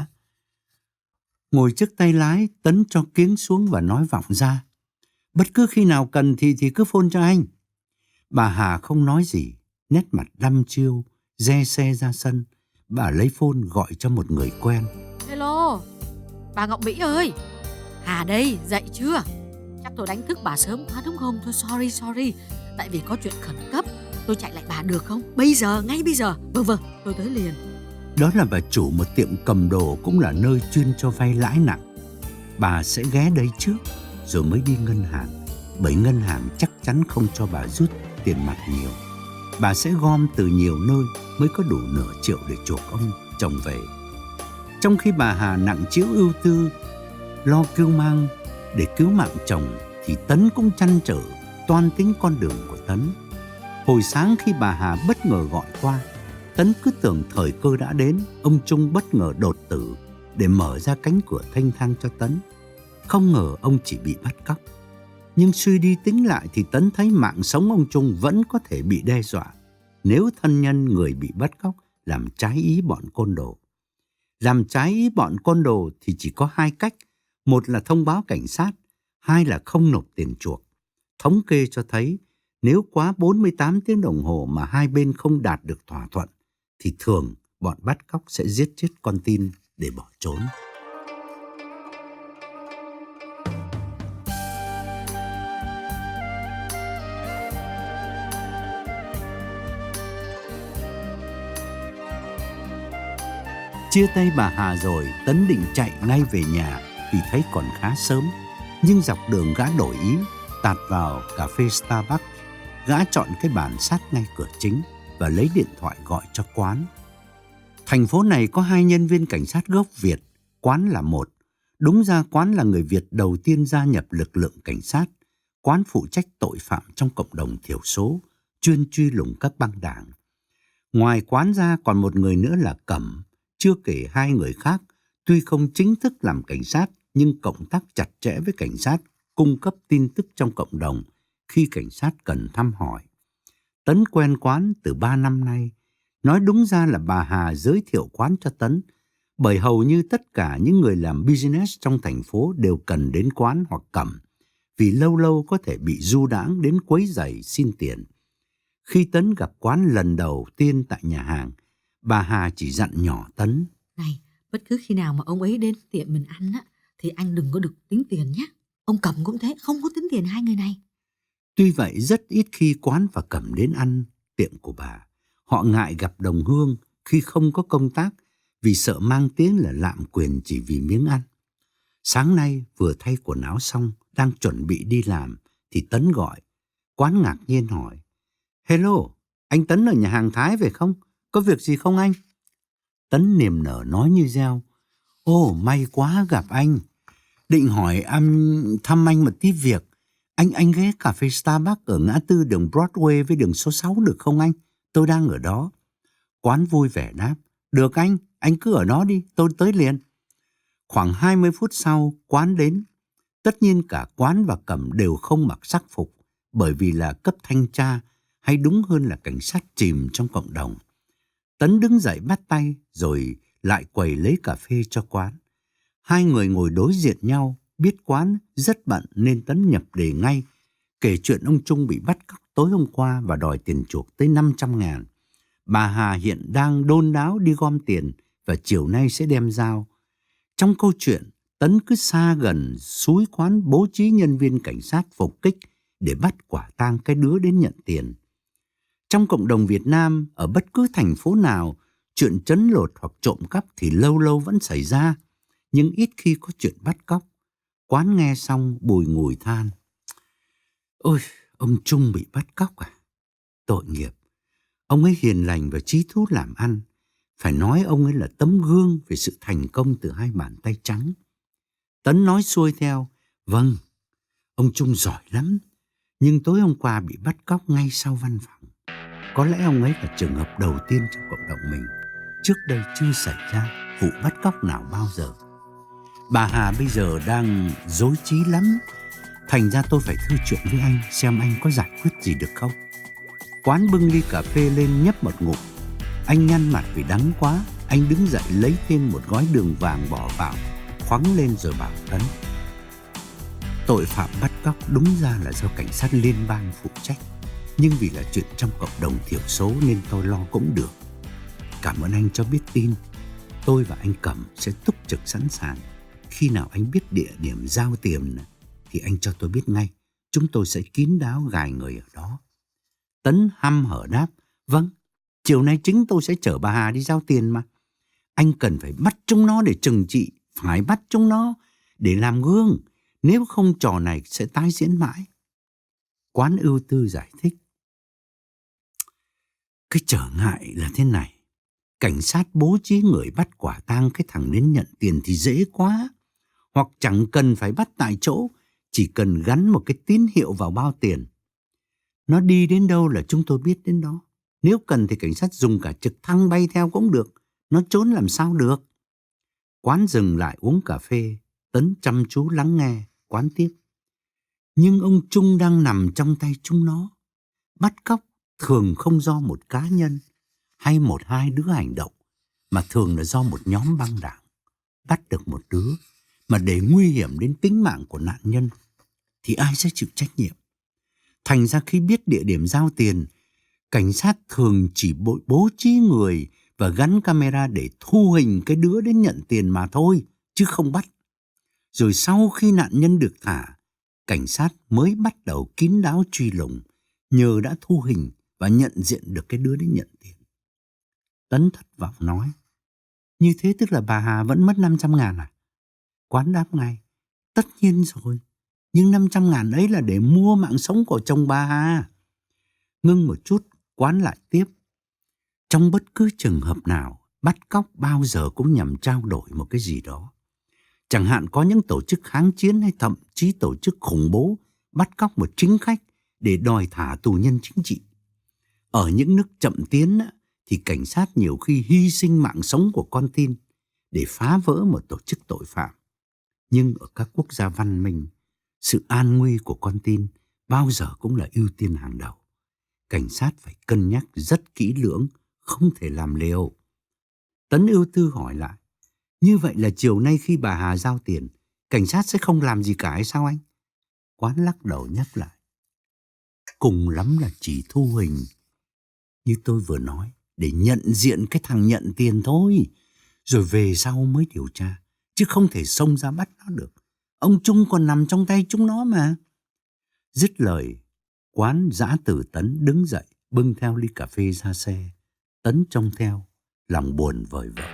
Ngồi trước tay lái, Tấn cho kiếng xuống và nói vọng ra. Bất cứ khi nào cần thì thì cứ phone cho anh. Bà Hà không nói gì, nét mặt đăm chiêu, re xe ra sân. Bà lấy phone gọi cho một người quen. Hello, bà Ngọc Mỹ ơi. Hà đây, dậy chưa? Chắc tôi đánh thức bà sớm quá đúng không? Thôi sorry sorry, tại vì có chuyện khẩn cấp. Tôi chạy lại bà được không? Bây giờ, ngay bây giờ. Vâng vâng, tôi tới liền. Đó là bà chủ một tiệm cầm đồ, cũng là nơi chuyên cho vay lãi nặng. Bà sẽ ghé đây trước rồi mới đi ngân hàng, bởi ngân hàng chắc chắn không cho bà rút tiền mặt nhiều. Bà sẽ gom từ nhiều nơi mới có đủ nửa triệu để chuộc ông chồng về. Trong khi bà Hà nặng trĩu ưu tư lo kêu mang để cứu mạng chồng, thì Tấn cũng trăn trở toan tính con đường của Tấn. Hồi sáng khi bà Hà bất ngờ gọi qua, Tấn cứ tưởng thời cơ đã đến, ông Trung bất ngờ đột tử để mở ra cánh cửa thanh thang cho Tấn. Không ngờ ông chỉ bị bắt cóc. Nhưng suy đi tính lại thì Tấn thấy mạng sống ông Trung vẫn có thể bị đe dọa nếu thân nhân người bị bắt cóc làm trái ý bọn côn đồ. Làm trái ý bọn côn đồ thì chỉ có hai cách. Một là thông báo cảnh sát, hai là không nộp tiền chuộc. Thống kê cho thấy nếu quá bốn mươi tám tiếng đồng hồ mà hai bên không đạt được thỏa thuận thì thường bọn bắt cóc sẽ giết chết con tin để bỏ trốn. Chia tay bà Hà rồi, Tấn định chạy ngay về nhà vì thấy còn khá sớm. Nhưng dọc đường gã đổi ý, tạt vào cà phê Starbucks. Gã chọn cái bàn sát ngay cửa chính và lấy điện thoại gọi cho Quán. Thành phố này có hai nhân viên cảnh sát gốc Việt, Quán là một. Đúng ra Quán là người Việt đầu tiên gia nhập lực lượng cảnh sát. Quán phụ trách tội phạm trong cộng đồng thiểu số, chuyên truy lùng các băng đảng. Ngoài Quán ra còn một người nữa là Cẩm. Chưa kể hai người khác, tuy không chính thức làm cảnh sát, nhưng cộng tác chặt chẽ với cảnh sát, cung cấp tin tức trong cộng đồng khi cảnh sát cần thăm hỏi. Tấn quen Quán từ ba năm nay. Nói đúng ra là bà Hà giới thiệu Quán cho Tấn, bởi hầu như tất cả những người làm business trong thành phố đều cần đến Quán hoặc Cẩm, vì lâu lâu có thể bị du đãng đến quấy rầy xin tiền. Khi Tấn gặp Quán lần đầu tiên tại nhà hàng, bà Hà chỉ dặn nhỏ Tấn: Này, bất cứ khi nào mà ông ấy đến tiệm mình ăn á, thì anh đừng có được tính tiền nhé. Ông Cẩm cũng thế, không có tính tiền hai người này. Tuy vậy, rất ít khi Quán và Cẩm đến ăn tiệm của bà. Họ ngại gặp đồng hương khi không có công tác vì sợ mang tiếng là lạm quyền chỉ vì miếng ăn. Sáng nay vừa thay quần áo xong, đang chuẩn bị đi làm thì Tấn gọi. Quán ngạc nhiên hỏi: Hello, anh Tấn ở nhà hàng Thái phải không? Có việc gì không anh? Tấn niềm nở nói như reo: Ồ, may quá gặp anh. Định hỏi anh thăm anh một tí việc. Anh anh ghé cà phê Starbucks ở ngã tư đường Broadway với đường số sáu được không anh? Tôi đang ở đó. Quán vui vẻ đáp: Được anh, anh cứ ở đó đi, tôi tới liền. Khoảng hai mươi phút sau, Quán đến. Tất nhiên cả Quán và Cẩm đều không mặc sắc phục, bởi vì là cấp thanh tra, hay đúng hơn là cảnh sát chìm trong cộng đồng. Tấn đứng dậy bắt tay rồi lại quầy lấy cà phê cho Quán. Hai người ngồi đối diện nhau, biết Quán rất bận nên Tấn nhập đề ngay, kể chuyện ông Trung bị bắt cóc tối hôm qua và đòi tiền chuộc tới năm trăm ngàn. Bà Hà hiện đang đôn đáo đi gom tiền và chiều nay sẽ đem giao. Trong câu chuyện, Tấn cứ xa gần xúi Quán bố trí nhân viên cảnh sát phục kích để bắt quả tang cái đứa đến nhận tiền. Trong cộng đồng Việt Nam, ở bất cứ thành phố nào, chuyện trấn lột hoặc trộm cắp thì lâu lâu vẫn xảy ra, nhưng ít khi có chuyện bắt cóc. Quán nghe xong bùi ngùi than: Ôi, ông Trung bị bắt cóc à? Tội nghiệp. Ông ấy hiền lành và chí thú làm ăn. Phải nói ông ấy là tấm gương về sự thành công từ hai bàn tay trắng. Tấn nói xuôi theo: Vâng, ông Trung giỏi lắm. Nhưng tối hôm qua bị bắt cóc ngay sau văn phòng. Có lẽ ông ấy là trường hợp đầu tiên trong cộng đồng mình. Trước đây chưa xảy ra vụ bắt cóc nào bao giờ. Bà Hà bây giờ đang rối trí lắm. Thành ra tôi phải thư chuyện với anh, xem anh có giải quyết gì được không. Quán bưng ly cà phê lên nhấp một ngụm. Anh nhăn mặt vì đắng quá. Anh đứng dậy lấy thêm một gói đường vàng bỏ vào, khoắng lên rồi bảo Tấn: Tội phạm bắt cóc đúng ra là do cảnh sát liên bang phụ trách, nhưng vì là chuyện trong cộng đồng thiểu số nên tôi lo cũng được. Cảm ơn anh cho biết tin. Tôi và anh Cẩm sẽ túc trực sẵn sàng. Khi nào anh biết địa điểm giao tiền thì anh cho tôi biết ngay. Chúng tôi sẽ kín đáo gài người ở đó. Tấn hăm hở đáp: Vâng, chiều nay chính tôi sẽ chở bà Hà đi giao tiền mà. Anh cần phải bắt chúng nó để trừng trị. Phải bắt chúng nó để làm gương. Nếu không trò này sẽ tái diễn mãi. Quán ưu tư giải thích: Cái trở ngại là thế này. Cảnh sát bố trí người bắt quả tang cái thằng đến nhận tiền thì dễ quá. Hoặc chẳng cần phải bắt tại chỗ, chỉ cần gắn một cái tín hiệu vào bao tiền. Nó đi đến đâu là chúng tôi biết đến đó. Nếu cần thì cảnh sát dùng cả trực thăng bay theo cũng được. Nó trốn làm sao được. Quán dừng lại uống cà phê. Tấn chăm chú lắng nghe. Quán tiếp: Nhưng ông Trung đang nằm trong tay chúng nó. Bắt cóc thường không do một cá nhân hay một hai đứa hành động, mà thường là do một nhóm băng đảng. Bắt được một đứa mà để nguy hiểm đến tính mạng của nạn nhân, thì ai sẽ chịu trách nhiệm? Thành ra khi biết địa điểm giao tiền, cảnh sát thường chỉ bố, bố trí người và gắn camera để thu hình cái đứa đến nhận tiền mà thôi, chứ không bắt. Rồi sau khi nạn nhân được thả, cảnh sát mới bắt đầu kín đáo truy lùng, nhờ đã thu hình và nhận diện được cái đứa đến nhận tiền. Tấn thất vọng nói, như thế tức là bà Hà vẫn mất năm trăm ngàn à? Quán đáp ngay, tất nhiên rồi, nhưng năm trăm ngàn ấy là để mua mạng sống của chồng bà Hà. Ngưng một chút, Quán lại tiếp, trong bất cứ trường hợp nào, bắt cóc bao giờ cũng nhằm trao đổi một cái gì đó. Chẳng hạn có những tổ chức kháng chiến hay thậm chí tổ chức khủng bố bắt cóc một chính khách để đòi thả tù nhân chính trị. Ở những nước chậm tiến thì cảnh sát nhiều khi hy sinh mạng sống của con tin để phá vỡ một tổ chức tội phạm. Nhưng ở các quốc gia văn minh, sự an nguy của con tin bao giờ cũng là ưu tiên hàng đầu. Cảnh sát phải cân nhắc rất kỹ lưỡng, không thể làm liều. Tấn ưu tư hỏi lại, như vậy là chiều nay khi bà Hà giao tiền, cảnh sát sẽ không làm gì cả hay sao anh? Quán lắc đầu nhắc lại, cùng lắm là chỉ thu hình, như tôi vừa nói, để nhận diện cái thằng nhận tiền thôi, rồi về sau mới điều tra, chứ không thể xông ra bắt nó được. Ông Trung còn nằm trong tay chúng nó mà. Dứt lời, Quán giã từ Tấn đứng dậy, bưng theo ly cà phê ra xe. Tấn trông theo, lòng buồn vời vợi.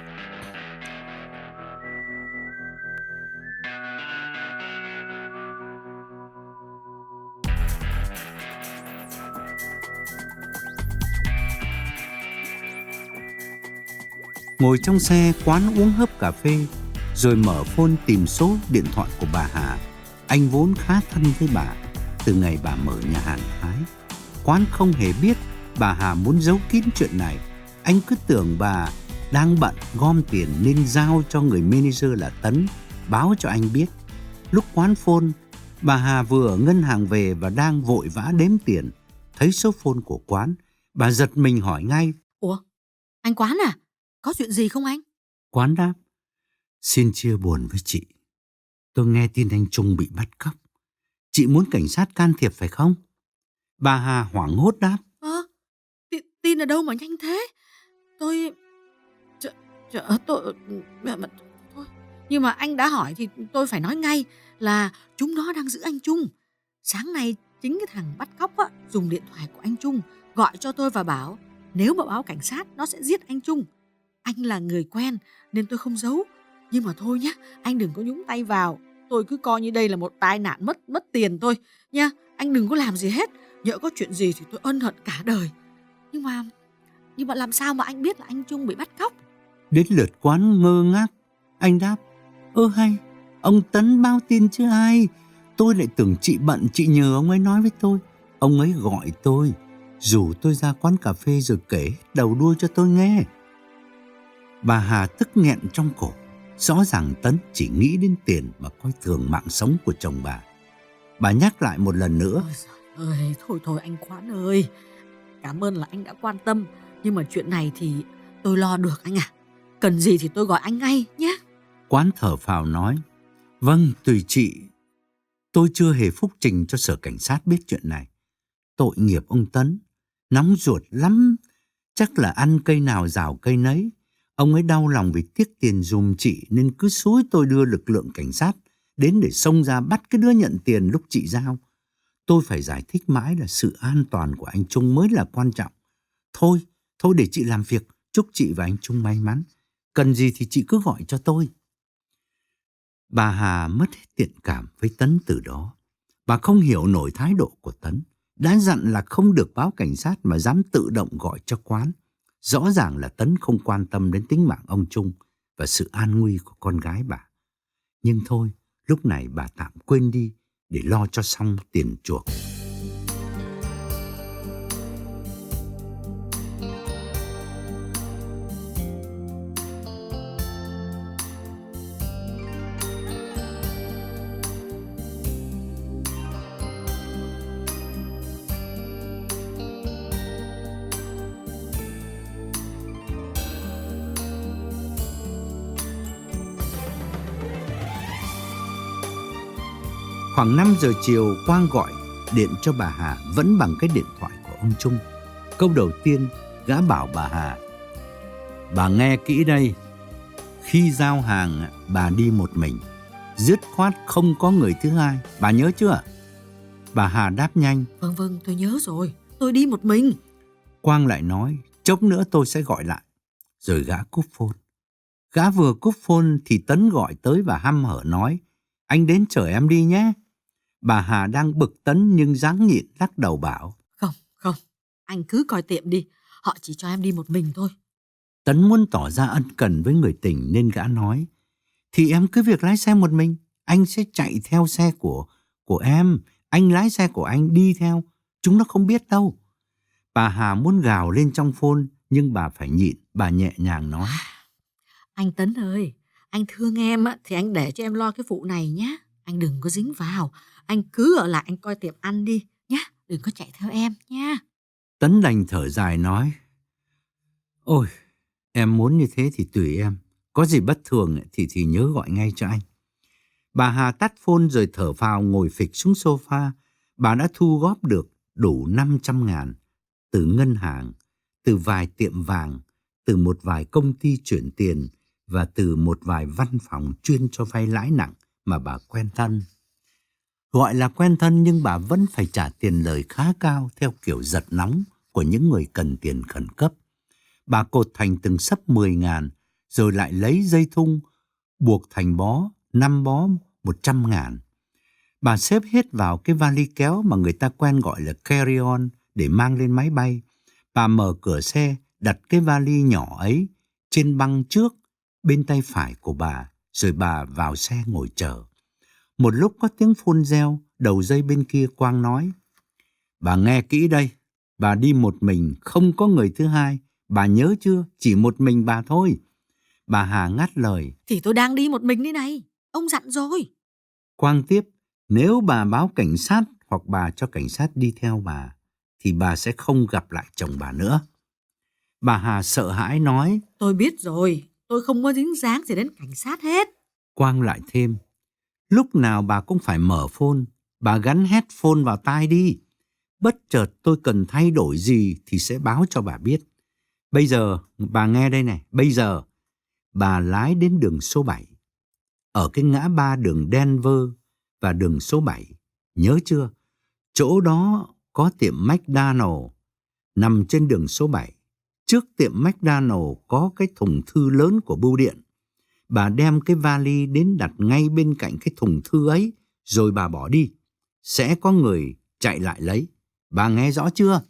Ngồi trong xe, Quán uống hớp cà phê, rồi mở phone tìm số điện thoại của bà Hà. Anh vốn khá thân với bà, từ ngày bà mở nhà hàng Thái. Quán không hề biết bà Hà muốn giấu kín chuyện này. Anh cứ tưởng bà đang bận gom tiền nên giao cho người manager là Tấn báo cho anh biết. Lúc Quán phone, bà Hà vừa ở ngân hàng về và đang vội vã đếm tiền. Thấy số phone của Quán, bà giật mình hỏi ngay, Ủa, anh Quán à? Có chuyện gì không anh? Quán đáp, xin chia buồn với chị. Tôi nghe tin anh Trung bị bắt cóc. Chị muốn cảnh sát can thiệp phải không? Bà Hà hoảng hốt đáp, Ơ, tin, tin ở đâu mà nhanh thế? Tôi... Trời, trời, tôi... Thôi, nhưng mà anh đã hỏi thì tôi phải nói ngay là chúng nó đang giữ anh Trung. Sáng nay chính cái thằng bắt cóc á, dùng điện thoại của anh Trung gọi cho tôi và bảo nếu mà báo cảnh sát nó sẽ giết anh Trung. Anh là người quen nên tôi không giấu. Nhưng mà thôi nhá, anh đừng có nhúng tay vào. Tôi cứ coi như đây là một tai nạn mất mất tiền thôi nha. Anh đừng có làm gì hết. Nhỡ có chuyện gì thì tôi ân hận cả đời. Nhưng mà Nhưng mà làm sao mà anh biết là anh Trung bị bắt cóc? Đến lượt Quán ngơ ngác. Anh đáp, ơ hay, ông Tấn báo tin chứ ai. Tôi lại tưởng chị bận, chị nhờ ông ấy nói với tôi. Ông ấy gọi tôi, rủ tôi ra quán cà phê rồi kể đầu đuôi cho tôi nghe. Bà Hà tức nghẹn trong cổ. Rõ ràng Tấn chỉ nghĩ đến tiền mà coi thường mạng sống của chồng bà. Bà nhắc lại một lần nữa, Ôi giời ơi, thôi thôi anh Quán ơi. Cảm ơn là anh đã quan tâm. Nhưng mà chuyện này thì tôi lo được anh à. Cần gì thì tôi gọi anh ngay nhé. Quán thở phào nói, vâng, tùy chị. Tôi chưa hề phúc trình cho sở cảnh sát biết chuyện này. Tội nghiệp ông Tấn, nóng ruột lắm. Chắc là ăn cây nào rào cây nấy. Ông ấy đau lòng vì tiếc tiền giùm chị nên cứ xúi tôi đưa lực lượng cảnh sát đến để xông ra bắt cái đứa nhận tiền lúc chị giao. Tôi phải giải thích mãi là sự an toàn của anh Trung mới là quan trọng. Thôi, thôi để chị làm việc. Chúc chị và anh Trung may mắn. Cần gì thì chị cứ gọi cho tôi. Bà Hà mất hết thiện cảm với Tấn từ đó. Bà không hiểu nổi thái độ của Tấn. Đã dặn là không được báo cảnh sát mà dám tự động gọi cho Quán. Rõ ràng là Tấn không quan tâm đến tính mạng ông Trung và sự an nguy của con gái bà. Nhưng thôi, lúc này bà tạm quên đi để lo cho xong tiền chuộc. Khoảng năm giờ chiều, Quang gọi điện cho bà Hà vẫn bằng cái điện thoại của ông Trung. Câu đầu tiên, gã bảo bà Hà: bà nghe kỹ đây, khi giao hàng bà đi một mình, dứt khoát không có người thứ hai, bà nhớ chưa? Bà Hà đáp nhanh: Vâng vâng, tôi nhớ rồi, tôi đi một mình. Quang lại nói: chốc nữa tôi sẽ gọi lại. Rồi gã cúp phone. Gã vừa cúp phone thì Tấn gọi tới và hăm hở nói: anh đến chở em đi nhé. Bà Hà đang bực Tấn nhưng dáng nhịn lắc đầu bảo: Không, không, anh cứ coi tiệm đi, họ chỉ cho em đi một mình thôi. Tấn muốn tỏ ra ân cần với người tình nên gã nói: thì em cứ việc lái xe một mình, anh sẽ chạy theo xe của của em, anh lái xe của anh đi theo, chúng nó không biết đâu. Bà Hà muốn gào lên trong phone nhưng bà phải nhịn, bà nhẹ nhàng nói: Anh Tấn ơi, anh thương em á, thì anh để cho em lo cái vụ này nhé. Anh đừng có dính vào, anh cứ ở lại anh coi tiệm ăn đi nhé, đừng có chạy theo em nha. Tấn đành thở dài nói: ôi, em muốn như thế thì tùy em, có gì bất thường thì thì nhớ gọi ngay cho anh. Bà Hà tắt phone rồi thở phào ngồi phịch xuống sofa. Bà đã thu góp được đủ năm trăm ngàn từ ngân hàng, từ vài tiệm vàng, từ một vài công ty chuyển tiền và từ một vài văn phòng chuyên cho vay lãi nặng mà bà quen thân. Gọi là quen thân nhưng bà vẫn phải trả tiền lời khá cao theo kiểu giật nóng của những người cần tiền khẩn cấp. Bà cột thành từng xấp mười ngàn, rồi lại lấy dây thun buộc thành bó, năm bó một trăm ngàn. Bà xếp hết vào cái vali kéo mà người ta quen gọi là carry-on để mang lên máy bay. Bà mở cửa xe, đặt cái vali nhỏ ấy trên băng trước, bên tay phải của bà, rồi bà vào xe ngồi chờ. Một lúc có tiếng phone reo, đầu dây bên kia Quang nói: bà nghe kỹ đây, bà đi một mình, không có người thứ hai, bà nhớ chưa, chỉ một mình bà thôi. Bà Hà ngắt lời: Thì tôi đang đi một mình đây này, ông dặn rồi. Quang tiếp: nếu bà báo cảnh sát hoặc bà cho cảnh sát đi theo bà, thì bà sẽ không gặp lại chồng bà nữa. Bà Hà sợ hãi nói: Tôi biết rồi, tôi không có dính dáng gì đến cảnh sát hết. Quang lại thêm: lúc nào bà cũng phải mở phone, bà gắn headphone vào tai đi. Bất chợt tôi cần thay đổi gì thì sẽ báo cho bà biết. Bây giờ, bà nghe đây này, bây giờ bà lái đến đường số bảy, ở cái ngã ba đường Denver và đường số bảy, nhớ chưa? Chỗ đó có tiệm McDonald, nằm trên đường số bảy. Trước tiệm McDonald có cái thùng thư lớn của bưu điện. Bà đem cái vali đến đặt ngay bên cạnh cái thùng thư ấy, rồi bà bỏ đi. Sẽ có người chạy lại lấy. Bà nghe rõ chưa?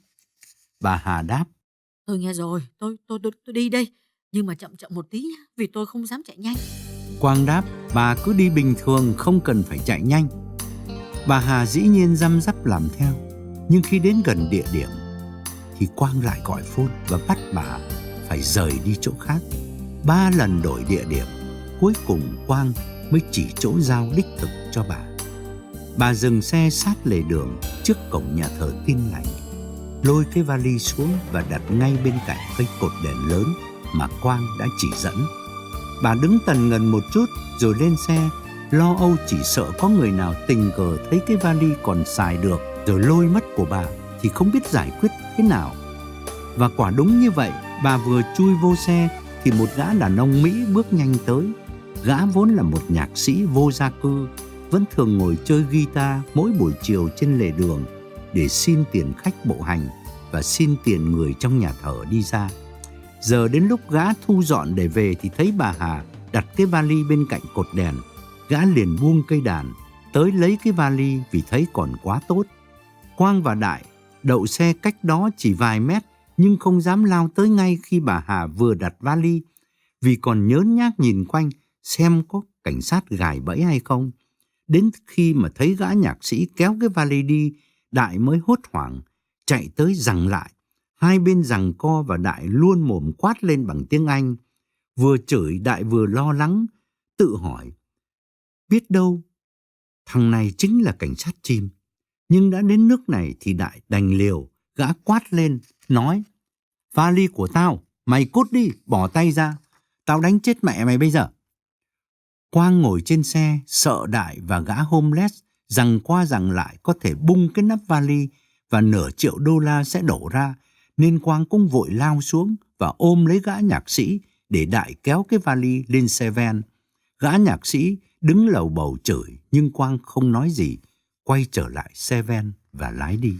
Bà Hà đáp: Tôi nghe rồi, tôi tôi tôi, tôi đi đây, nhưng mà chậm chậm một tí nhá, vì tôi không dám chạy nhanh. Quang đáp: bà cứ đi bình thường, không cần phải chạy nhanh. Bà Hà dĩ nhiên răm rắp làm theo. Nhưng khi đến gần địa điểm thì Quang lại gọi phone và bắt bà phải rời đi chỗ khác. Ba lần đổi địa điểm, cuối cùng Quang mới chỉ chỗ giao đích thực cho bà. Bà dừng xe sát lề đường trước cổng nhà thờ Tin Lành, lôi cái vali xuống và đặt ngay bên cạnh cây cột đèn lớn mà Quang đã chỉ dẫn. Bà đứng tần ngần một chút rồi lên xe, lo âu chỉ sợ có người nào tình cờ thấy cái vali còn xài được rồi lôi mất của bà thì không biết giải quyết thế nào. Và quả đúng như vậy, bà vừa chui vô xe thì một gã đàn ông Mỹ bước nhanh tới. Gã vốn là một nhạc sĩ vô gia cư, vẫn thường ngồi chơi guitar mỗi buổi chiều trên lề đường để xin tiền khách bộ hành và xin tiền người trong nhà thờ đi ra. Giờ đến lúc gã thu dọn để về thì thấy bà Hà đặt cái vali bên cạnh cột đèn. Gã liền buông cây đàn tới lấy cái vali vì thấy còn quá tốt. Quang và Đại đậu xe cách đó chỉ vài mét nhưng không dám lao tới ngay khi bà Hà vừa đặt vali, vì còn nhớn nhác nhìn quanh xem có cảnh sát gài bẫy hay không. Đến khi mà thấy gã nhạc sĩ kéo cái vali đi, Đại mới hốt hoảng chạy tới giằng lại. Hai bên giằng co và Đại luôn mồm quát lên bằng tiếng Anh. Vừa chửi, Đại vừa lo lắng, tự hỏi: biết đâu thằng này chính là cảnh sát chim. Nhưng đã đến nước này thì Đại đành liều. Gã quát lên, nói: vali của tao, mày cút đi, bỏ tay ra, tao đánh chết mẹ mày bây giờ. Quang ngồi trên xe, sợ Đại và gã homeless Rằng qua rằng lại có thể bung cái nắp vali và nửa triệu đô la sẽ đổ ra, nên Quang cũng vội lao xuống và ôm lấy gã nhạc sĩ để đại kéo cái vali lên xe van. Gã nhạc sĩ đứng lầu bầu chửi nhưng Quang không nói gì, quay trở lại xe van và lái đi.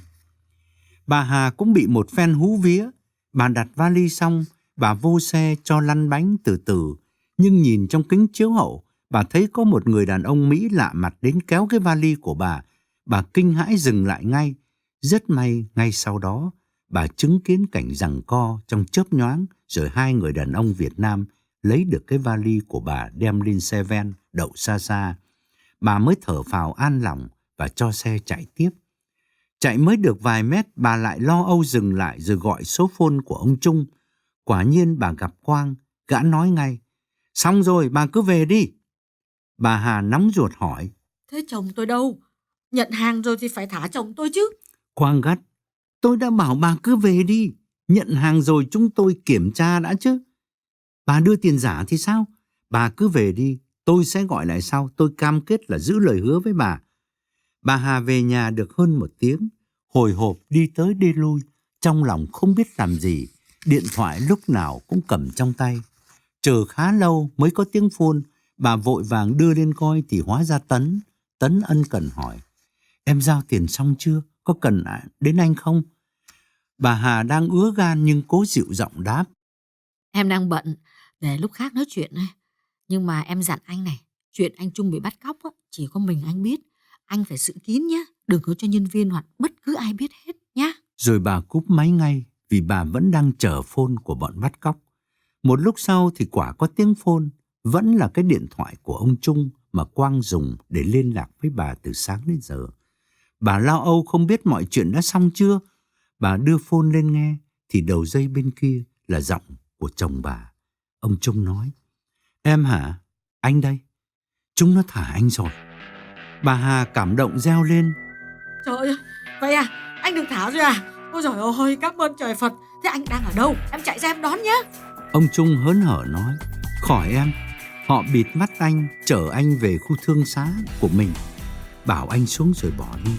Bà Hà cũng bị một phen hú vía. Bà đặt vali xong, bà vô xe cho lăn bánh từ từ, nhưng nhìn trong kính chiếu hậu, bà thấy có một người đàn ông Mỹ lạ mặt đến kéo cái vali của bà. Bà kinh hãi dừng lại ngay. Rất may ngay sau đó, bà chứng kiến cảnh giằng co trong chớp nhoáng, rồi hai người đàn ông Việt Nam lấy được cái vali của bà đem lên xe van đậu xa xa. Bà mới thở phào an lòng và cho xe chạy tiếp. Chạy mới được vài mét, bà lại lo âu dừng lại rồi gọi số phone của ông Trung. Quả nhiên bà gặp Quang, gã nói ngay: "Xong rồi, bà cứ về đi." Bà Hà nóng ruột hỏi: "Thế chồng tôi đâu? Nhận hàng rồi thì phải thả chồng tôi chứ." Quang gắt: "Tôi đã bảo bà cứ về đi. Nhận hàng rồi chúng tôi kiểm tra đã chứ. Bà đưa tiền giả thì sao? Bà cứ về đi, tôi sẽ gọi lại sau. Tôi cam kết là giữ lời hứa với bà." Bà Hà về nhà được hơn một tiếng, hồi hộp đi tới đi lui, trong lòng không biết làm gì, điện thoại lúc nào cũng cầm trong tay. Chờ khá lâu mới có tiếng phone, bà vội vàng đưa lên coi thì hóa ra Tấn. Tấn ân cần hỏi: "Em giao tiền xong chưa? Có cần đến anh không?" Bà Hà đang ứa gan nhưng cố dịu giọng đáp: "Em đang bận, để lúc khác nói chuyện này. Nhưng mà em dặn anh này, chuyện anh Trung bị bắt cóc á, chỉ có mình anh biết. Anh phải giữ kín nhé, đừng có cho nhân viên hoặc bất cứ ai biết hết nhé." Rồi bà cúp máy ngay vì bà vẫn đang chờ phone của bọn bắt cóc. Một lúc sau thì quả có tiếng phone, vẫn là cái điện thoại của ông Trung mà Quang dùng để liên lạc với bà từ sáng đến giờ. Bà lo âu không biết mọi chuyện đã xong chưa. Bà đưa phone lên nghe thì đầu dây bên kia là giọng của chồng bà. Ông Trung nói: "Em hả? Anh đây. Chúng nó thả anh rồi." Bà Hà cảm động reo lên: "Trời ơi, vậy à? Anh được thả rồi à? Ôi giời ơi, cảm ơn trời Phật. Thế anh đang ở đâu? Em chạy ra em đón nhé." Ông Trung hớn hở nói: "Khỏi em. Họ bịt mắt anh, chở anh về khu thương xá của mình, bảo anh xuống rồi bỏ đi.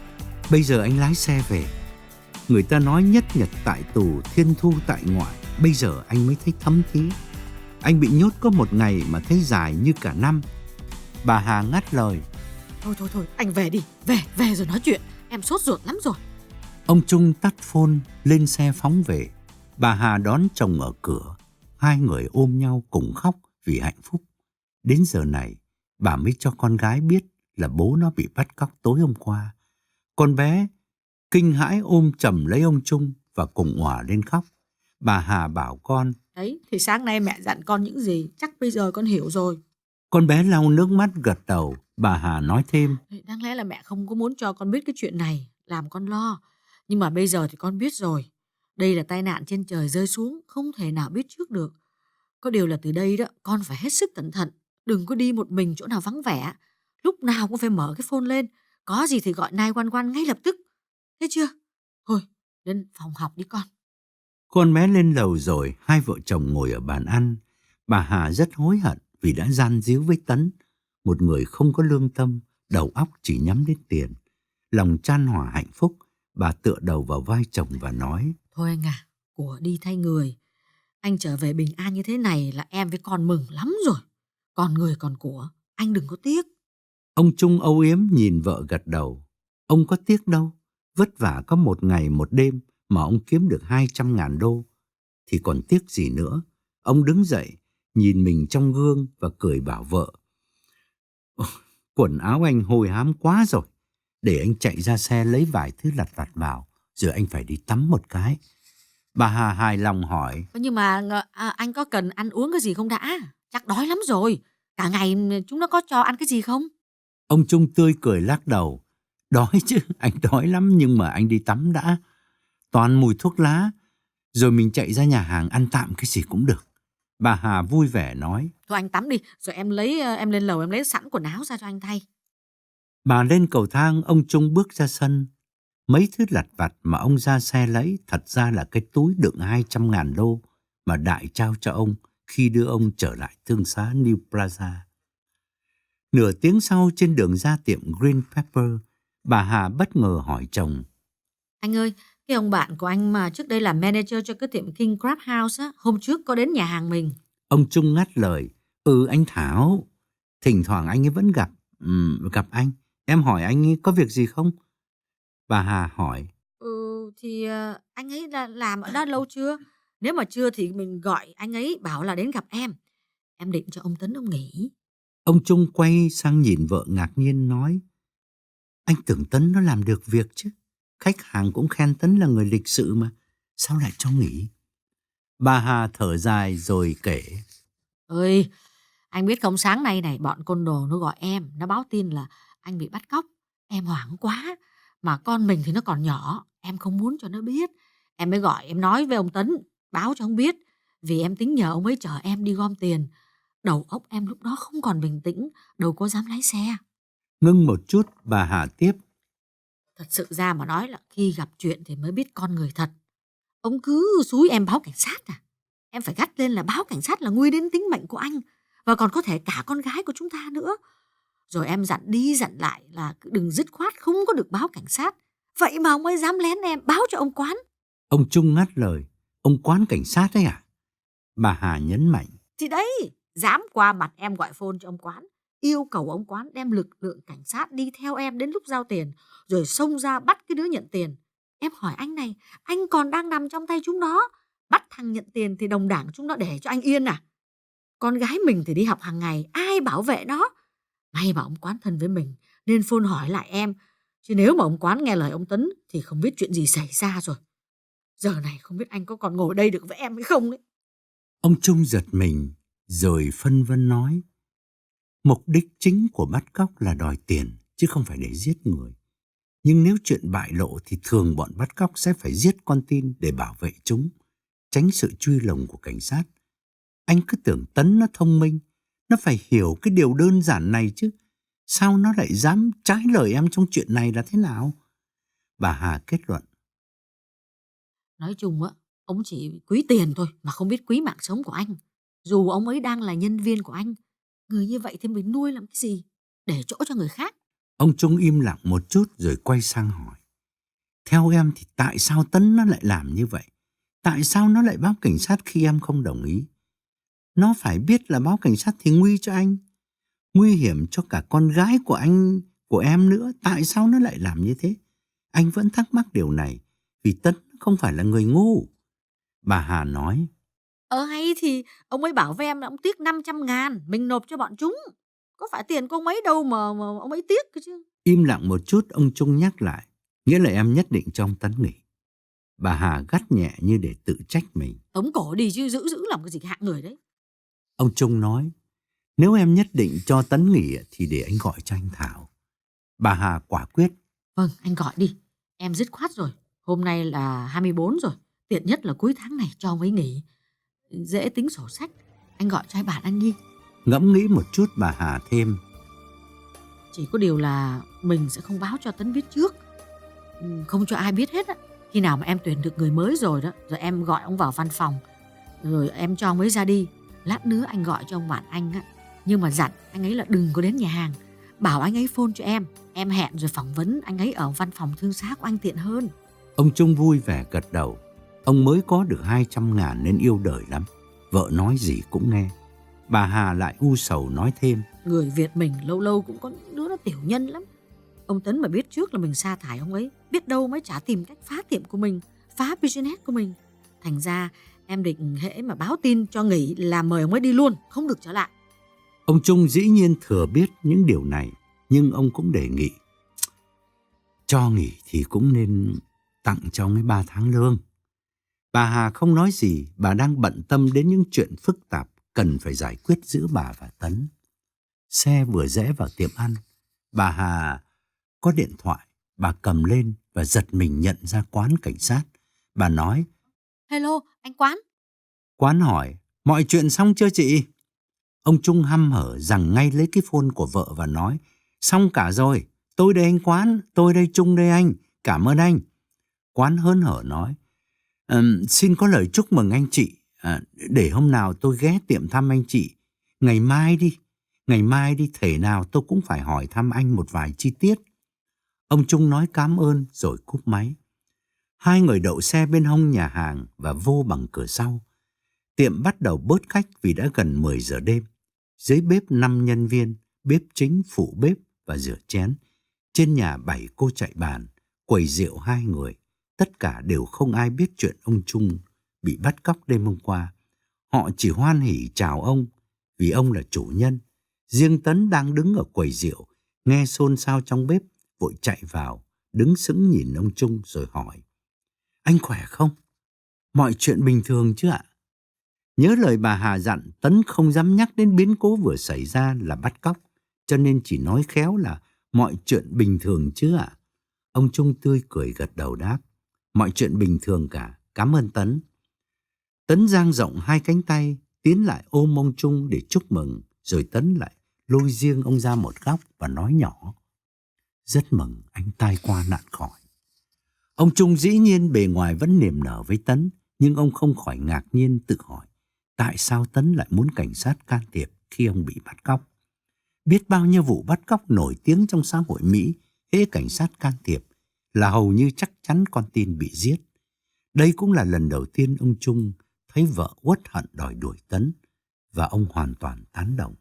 Bây giờ anh lái xe về. Người ta nói nhất nhật tại tù, thiên thu tại ngoại. Bây giờ anh mới thấy thấm thía. Anh bị nhốt có một ngày mà thấy dài như cả năm." Bà Hà ngắt lời: "Thôi thôi thôi, anh về đi, về, về rồi nói chuyện. Em sốt ruột lắm rồi." Ông Trung tắt phone, lên xe phóng về. Bà Hà đón chồng ở cửa. Hai người ôm nhau cùng khóc vì hạnh phúc. Đến giờ này, bà mới cho con gái biết là bố nó bị bắt cóc tối hôm qua. Con bé kinh hãi ôm chầm lấy ông Trung và cùng òa lên khóc. Bà Hà bảo con: "Đấy, thì sáng nay mẹ dặn con những gì, chắc bây giờ con hiểu rồi." Con bé lau nước mắt gật đầu. Bà Hà nói thêm: "Đáng lẽ là mẹ không có muốn cho con biết cái chuyện này, làm con lo. Nhưng mà bây giờ thì con biết rồi. Đây là tai nạn trên trời rơi xuống, không thể nào biết trước được. Có điều là từ đây đó, con phải hết sức cẩn thận. Đừng có đi một mình chỗ nào vắng vẻ. Lúc nào cũng phải mở cái phone lên. Có gì thì gọi chín một một ngay lập tức. Thế chưa? Thôi, lên phòng học đi con." Con bé lên lầu rồi, hai vợ chồng ngồi ở bàn ăn. Bà Hà rất hối hận vì đã gian díu với Tấn, một người không có lương tâm, đầu óc chỉ nhắm đến tiền. Lòng chan hòa hạnh phúc, bà tựa đầu vào vai chồng và nói: "Thôi anh à, của đi thay người. Anh trở về bình an như thế này là em với con mừng lắm rồi. Còn người còn của, anh đừng có tiếc." Ông Trung âu yếm nhìn vợ gật đầu. Ông có tiếc đâu, vất vả có một ngày một đêm mà ông kiếm được hai trăm ngàn đô, thì còn tiếc gì nữa. Ông đứng dậy, nhìn mình trong gương và cười bảo vợ: "Ôi, quần áo anh hôi hám quá rồi. Để anh chạy ra xe lấy vài thứ lặt vặt vào, rồi anh phải đi tắm một cái." Bà Hà hài lòng hỏi: Nhưng mà à, anh có cần ăn uống cái gì không đã? Chắc đói lắm rồi. Cả ngày chúng nó có cho ăn cái gì không? Ông Trung tươi cười lắc đầu: "Đói chứ, anh đói lắm, nhưng mà anh đi tắm đã. Toàn mùi thuốc lá, rồi mình chạy ra nhà hàng ăn tạm cái gì cũng được." Bà Hà vui vẻ nói: "Thôi anh tắm đi, rồi em lấy em lên lầu em lấy sẵn quần áo ra cho anh thay." Bà lên cầu thang, ông Trung bước ra sân. Mấy thứ lặt vặt mà ông ra xe lấy thật ra là cái túi đựng hai trăm ngàn đô mà Đại trao cho ông khi đưa ông trở lại thương xá New Plaza. Nửa tiếng sau trên đường ra tiệm Green Pepper, bà Hà bất ngờ hỏi chồng. Anh ơi, cái ông bạn của anh mà trước đây làm manager cho cái tiệm King Crab House á, hôm trước có đến nhà hàng mình. Ông Trung ngắt lời. Ừ, anh Thảo. Thỉnh thoảng anh ấy vẫn gặp. Ừ, gặp anh. Em hỏi anh ấy có việc gì không? Bà Hà hỏi. Ừ, thì ờ, anh ấy là làm ở đó lâu chưa? Nếu mà chưa thì mình gọi anh ấy bảo là đến gặp em. Em định cho ông Tấn ông nghỉ. Ông Trung quay sang nhìn vợ ngạc nhiên nói. Anh tưởng Tấn nó làm được việc chứ. Khách hàng cũng khen Tấn là người lịch sự mà. Sao lại cho nghỉ? Bà Hà thở dài rồi kể. Ơi, anh biết không, sáng nay này bọn côn đồ nó gọi em, nó báo tin là anh bị bắt cóc. Em hoảng quá, mà con mình thì nó còn nhỏ, em không muốn cho nó biết. Em mới gọi em nói với ông Tấn, báo cho ông biết, vì em tính nhờ ông ấy chở em đi gom tiền. Đầu óc em lúc đó không còn bình tĩnh, đâu có dám lái xe. Ngưng một chút, bà Hà tiếp. Thật sự ra mà nói là khi gặp chuyện thì mới biết con người thật. Ông cứ xúi em báo cảnh sát à? Em phải gắt lên là báo cảnh sát là nguy đến tính mệnh của anh, và còn có thể cả con gái của chúng ta nữa. Rồi em dặn đi dặn lại là đừng dứt khoát không có được báo cảnh sát. Vậy mà ông ấy dám lén em báo cho ông Quán. Ông Trung ngắt lời. Ông Quán cảnh sát đấy à? Bà Hà nhấn mạnh. Thì đấy, dám qua mặt em gọi phone cho ông Quán, yêu cầu ông Quán đem lực lượng cảnh sát đi theo em đến lúc giao tiền, rồi xông ra bắt cái đứa nhận tiền. Em hỏi anh này, anh còn đang nằm trong tay chúng nó. Bắt thằng nhận tiền thì đồng đảng chúng nó để cho anh yên à? Con gái mình thì đi học hàng ngày, ai bảo vệ nó? May mà ông Quán thân với mình nên phone hỏi lại em. Chứ nếu mà ông Quán nghe lời ông Tấn thì không biết chuyện gì xảy ra rồi. Giờ này không biết anh có còn ngồi đây được với em hay không đấy. Ông Trung giật mình rồi phân vân nói. Mục đích chính của bắt cóc là đòi tiền chứ không phải để giết người. Nhưng nếu chuyện bại lộ thì thường bọn bắt cóc sẽ phải giết con tin để bảo vệ chúng, tránh sự truy lùng của cảnh sát. Anh cứ tưởng Tấn nó thông minh, nó phải hiểu cái điều đơn giản này chứ. Sao nó lại dám trái lời em trong chuyện này là thế nào? Bà Hà kết luận. Nói chung á, ông chỉ quý tiền thôi mà không biết quý mạng sống của anh. Dù ông ấy đang là nhân viên của anh, người như vậy thì mình nuôi làm cái gì? Để chỗ cho người khác. Ông Trung im lặng một chút rồi quay sang hỏi. Theo em thì tại sao Tấn nó lại làm như vậy? Tại sao nó lại báo cảnh sát khi em không đồng ý? Nó phải biết là báo cảnh sát thì nguy cho anh, nguy hiểm cho cả con gái của anh, của em nữa. Tại sao nó lại làm như thế? Anh vẫn thắc mắc điều này, vì Tấn không phải là người ngu. Bà Hà nói. Ờ hay thì ông ấy bảo với em là ông tiếc năm trăm ngàn, mình nộp cho bọn chúng. Có phải tiền của ông ấy đâu mà, mà ông ấy tiếc cơ chứ. Im lặng một chút, ông Trung nhắc lại. Nghĩa là em nhất định cho ông Tấn nghỉ. Bà Hà gắt nhẹ như để tự trách mình. Tống cổ đi chứ giữ giữ làm cái gì hạng người đấy. Ông Trung nói. Nếu em nhất định cho Tấn nghỉ thì để anh gọi cho anh Thảo. Bà Hà quả quyết. Vâng, anh gọi đi. Em dứt khoát rồi. Hôm nay là hai mươi bốn rồi. Tiện nhất là cuối tháng này cho ông ấy nghỉ. Dễ tính sổ sách. Anh gọi cho hai bạn anh đi. Ngẫm nghĩ một chút, bà Hà thêm. Chỉ có điều là mình sẽ không báo cho Tấn biết trước. Không cho ai biết hết á. Khi nào mà em tuyển được người mới rồi đó, rồi em gọi ông vào văn phòng, rồi em cho ông ấy ra đi. Lát nữa anh gọi cho ông bạn anh á. Nhưng mà dặn anh ấy là đừng có đến nhà hàng. Bảo anh ấy phone cho em. Em hẹn rồi phỏng vấn anh ấy ở văn phòng thương xá của anh tiện hơn. Ông Trung vui vẻ gật đầu. Ông mới có được hai trăm ngàn nên yêu đời lắm. Vợ nói gì cũng nghe. Bà Hà lại u sầu nói thêm. Người Việt mình lâu lâu cũng có những đứa nó tiểu nhân lắm. Ông Tấn mà biết trước là mình sa thải ông ấy, biết đâu mới chả tìm cách phá tiệm của mình, phá business của mình. Thành ra em định hễ mà báo tin cho nghỉ là mời ông ấy đi luôn, không được trở lại. Ông Trung dĩ nhiên thừa biết những điều này, nhưng ông cũng đề nghị. Cho nghỉ thì cũng nên tặng cho ông ấy ba tháng lương. Bà Hà không nói gì, bà đang bận tâm đến những chuyện phức tạp cần phải giải quyết giữa bà và Tấn. Xe vừa rẽ vào tiệm ăn, bà Hà có điện thoại, bà cầm lên và giật mình nhận ra Quán cảnh sát. Bà nói. Hello, anh Quán. Quán hỏi, mọi chuyện xong chưa chị? Ông Trung hăm hở giằng ngay lấy cái phone của vợ và nói, xong cả rồi, tôi đây anh Quán, tôi đây Trung đây anh, cảm ơn anh. Quán hớn hở nói, um, xin có lời chúc mừng anh chị, à, để hôm nào tôi ghé tiệm thăm anh chị, ngày mai đi, Ngày mai đi thể nào tôi cũng phải hỏi thăm anh một vài chi tiết. Ông Trung nói cảm ơn rồi cúp máy. Hai người đậu xe bên hông nhà hàng và vô bằng cửa sau. Tiệm bắt đầu bớt khách vì đã gần mười giờ đêm. Dưới bếp năm nhân viên, bếp chính, phụ bếp và rửa chén. Trên nhà bảy cô chạy bàn, quầy rượu hai người. Tất cả đều không ai biết chuyện ông Trung bị bắt cóc đêm hôm qua. Họ chỉ hoan hỉ chào ông vì ông là chủ nhân. Riêng Tấn đang đứng ở quầy rượu, nghe xôn xao trong bếp, vội chạy vào, đứng sững nhìn ông Trung rồi hỏi: Anh khỏe không? Mọi chuyện bình thường chứ ạ? Nhớ lời bà Hà dặn, Tấn không dám nhắc đến biến cố vừa xảy ra là bắt cóc, cho nên chỉ nói khéo là mọi chuyện bình thường chứ ạ. Ông Trung tươi cười gật đầu đáp: Mọi chuyện bình thường cả, cảm ơn Tấn. Tấn dang rộng hai cánh tay, tiến lại ôm ông Trung để chúc mừng, rồi Tấn lại lôi riêng ông ra một góc và nói nhỏ: Rất mừng anh tai qua nạn khỏi. Ông Trung dĩ nhiên bề ngoài vẫn niềm nở với Tấn, nhưng ông không khỏi ngạc nhiên tự hỏi tại sao Tấn lại muốn cảnh sát can thiệp khi ông bị bắt cóc. Biết bao nhiêu vụ bắt cóc nổi tiếng trong xã hội Mỹ, hễ cảnh sát can thiệp là hầu như chắc chắn con tin bị giết. Đây cũng là lần đầu tiên ông Trung thấy vợ uất hận đòi đuổi Tấn, và ông hoàn toàn tán đồng.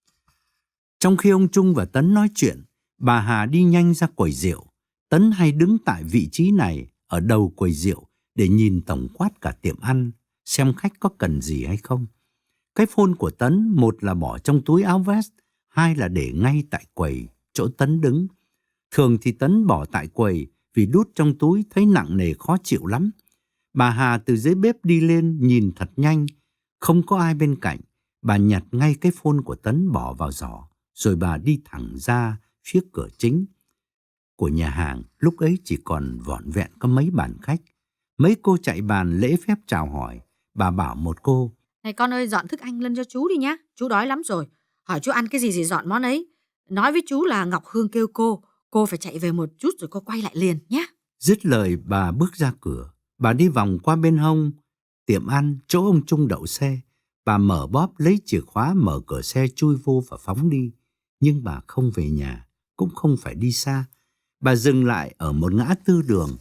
Trong khi ông Trung và Tấn nói chuyện, bà Hà đi nhanh ra quầy rượu. Tấn hay đứng tại vị trí này ở đầu quầy rượu để nhìn tổng quát cả tiệm ăn, xem khách có cần gì hay không. Cái phone của Tấn, một là bỏ trong túi áo vest, hai là để ngay tại quầy chỗ Tấn đứng. Thường thì Tấn bỏ tại quầy vì đút trong túi thấy nặng nề khó chịu lắm. Bà Hà từ dưới bếp đi lên nhìn thật nhanh, không có ai bên cạnh. Bà nhặt ngay cái phone của Tấn bỏ vào giỏ, rồi bà đi thẳng ra phía cửa chính của nhà hàng. Lúc ấy chỉ còn vỏn vẹn có mấy bàn khách. Mấy cô chạy bàn lễ phép chào hỏi. Bà bảo một cô: Này con ơi, dọn thức ăn lên cho chú đi nhá. Chú đói lắm rồi. Hỏi chú ăn cái gì thì dọn món ấy. Nói với chú là Ngọc Hương kêu cô. Cô phải chạy về một chút rồi cô quay lại liền nhé. Dứt lời bà bước ra cửa. Bà đi vòng qua bên hông tiệm ăn chỗ ông Trung đậu xe. Bà mở bóp lấy chìa khóa, mở cửa xe chui vô và phóng đi. Nhưng bà không về nhà, cũng không phải đi xa. Bà dừng lại ở một ngã tư đường.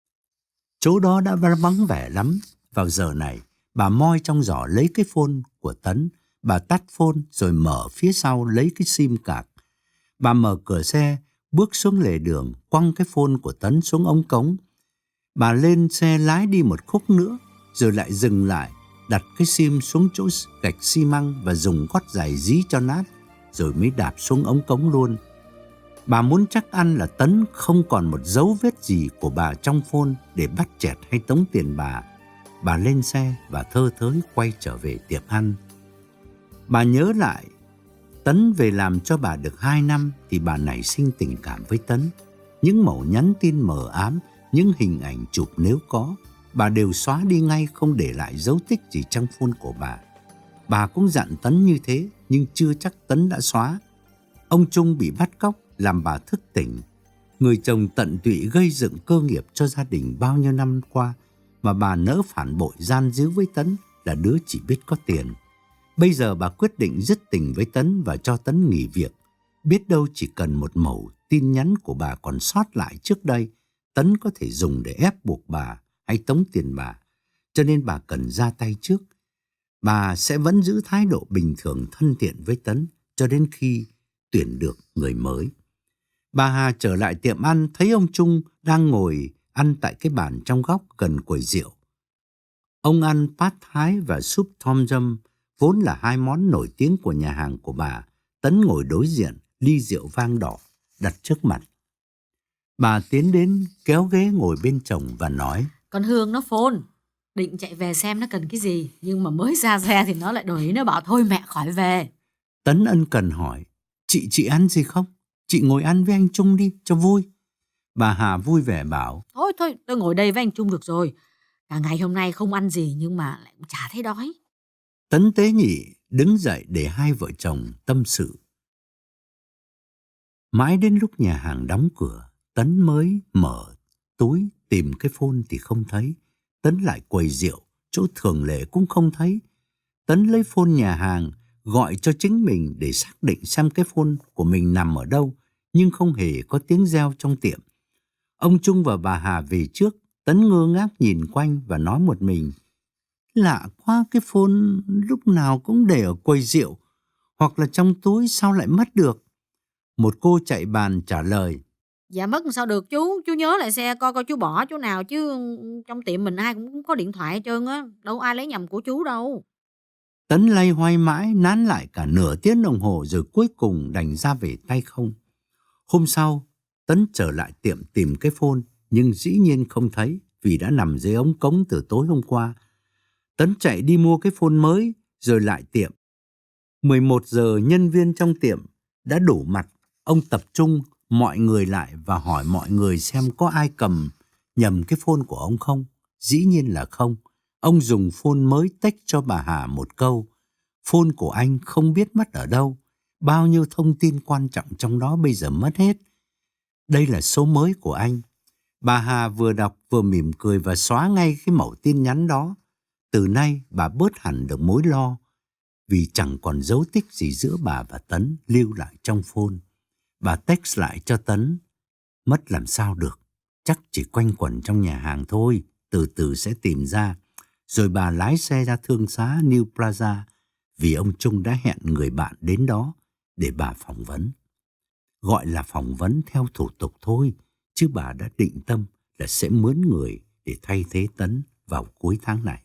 Chỗ đó đã vắng vẻ lắm. Vào giờ này, bà moi trong giỏ lấy cái phone của Tấn. Bà tắt phone rồi mở phía sau lấy cái sim card. Bà mở cửa xe, bước xuống lề đường, quăng cái phone của Tấn xuống ống cống. Bà lên xe lái đi một khúc nữa, rồi lại dừng lại, đặt cái sim xuống chỗ gạch xi măng và dùng gót giày dí cho nát, rồi mới đạp xuống ống cống luôn. Bà muốn chắc ăn là Tấn không còn một dấu vết gì của bà trong phone để bắt chẹt hay tống tiền bà. Bà lên xe và thơ thới quay trở về tiệm ăn. Bà nhớ lại, Tấn về làm cho bà được hai năm thì bà nảy sinh tình cảm với Tấn. Những mẩu nhắn tin mờ ám, những hình ảnh chụp nếu có, bà đều xóa đi ngay, không để lại dấu tích gì trong phone của bà. Bà cũng dặn Tấn như thế, nhưng chưa chắc Tấn đã xóa. Ông Trung bị bắt cóc làm bà thức tỉnh. Người chồng tận tụy gây dựng cơ nghiệp cho gia đình bao nhiêu năm qua, mà bà nỡ phản bội gian díu với Tấn là đứa chỉ biết có tiền. Bây giờ bà quyết định dứt tình với Tấn và cho Tấn nghỉ việc. Biết đâu chỉ cần một mẩu tin nhắn của bà còn sót lại trước đây, Tấn có thể dùng để ép buộc bà hay tống tiền bà. Cho nên bà cần ra tay trước. Bà sẽ vẫn giữ thái độ bình thường thân thiện với Tấn cho đến khi tuyển được người mới. Bà Hà trở lại tiệm ăn, thấy ông Trung đang ngồi ăn tại cái bàn trong góc gần quầy rượu. Ông ăn pad thái và súp tom yum, vốn là hai món nổi tiếng của nhà hàng của bà. Tấn ngồi đối diện, ly rượu vang đỏ đặt trước mặt. Bà tiến đến kéo ghế ngồi bên chồng và nói: Con Hương nó phone, định chạy về xem nó cần cái gì, nhưng mà mới ra xe thì nó lại đổi ý, nó bảo thôi mẹ khỏi về. Tấn ân cần hỏi: Chị chị ăn gì không? Chị ngồi ăn với anh Trung đi cho vui. Bà Hà vui vẻ bảo: Thôi thôi, tôi ngồi đây với anh Trung được rồi. Cả ngày hôm nay không ăn gì nhưng mà lại chả thấy đói. Tấn tế nhị đứng dậy để hai vợ chồng tâm sự. Mãi đến lúc nhà hàng đóng cửa, Tấn mới mở túi tìm cái phone thì không thấy. Tấn lại quầy rượu, chỗ thường lệ cũng không thấy. Tấn lấy phone nhà hàng, gọi cho chính mình để xác định xem cái phone của mình nằm ở đâu, nhưng không hề có tiếng reo trong tiệm. Ông Trung và bà Hà về trước, Tấn ngơ ngác nhìn quanh và nói một mình: lạ quá, cái phone lúc nào cũng để ở quầy rượu hoặc là trong túi, sao lại mất được? Một cô chạy bàn trả lời: Dạ mất sao được chú, chú nhớ lại xe coi coi chú bỏ chỗ nào chứ, trong tiệm mình ai cũng có điện thoại hết trơn á, đâu ai lấy nhầm của chú đâu. Tấn loay hoay mãi, nán lại cả nửa tiếng đồng hồ rồi cuối cùng đành ra về tay không. Hôm sau, Tấn trở lại tiệm tìm cái phone, nhưng dĩ nhiên không thấy vì đã nằm dưới ống cống từ tối hôm qua. Tấn chạy đi mua cái phone mới rồi lại tiệm. mười một giờ nhân viên trong tiệm đã đủ mặt. Ông tập trung mọi người lại và hỏi mọi người xem có ai cầm nhầm cái phone của ông không. Dĩ nhiên là không. Ông dùng phone mới text cho bà Hà một câu: phone của anh không biết mất ở đâu. Bao nhiêu thông tin quan trọng trong đó bây giờ mất hết. Đây là số mới của anh. Bà Hà vừa đọc vừa mỉm cười và xóa ngay cái mẩu tin nhắn đó. Từ nay bà bớt hẳn được mối lo, vì chẳng còn dấu tích gì giữa bà và Tấn lưu lại trong phone. Bà text lại cho Tấn: mất làm sao được, chắc chỉ quanh quẩn trong nhà hàng thôi, từ từ sẽ tìm ra. Rồi bà lái xe ra thương xá New Plaza, vì ông Trung đã hẹn người bạn đến đó để bà phỏng vấn. Gọi là phỏng vấn theo thủ tục thôi, chứ bà đã định tâm là sẽ mướn người để thay thế Tấn vào cuối tháng này.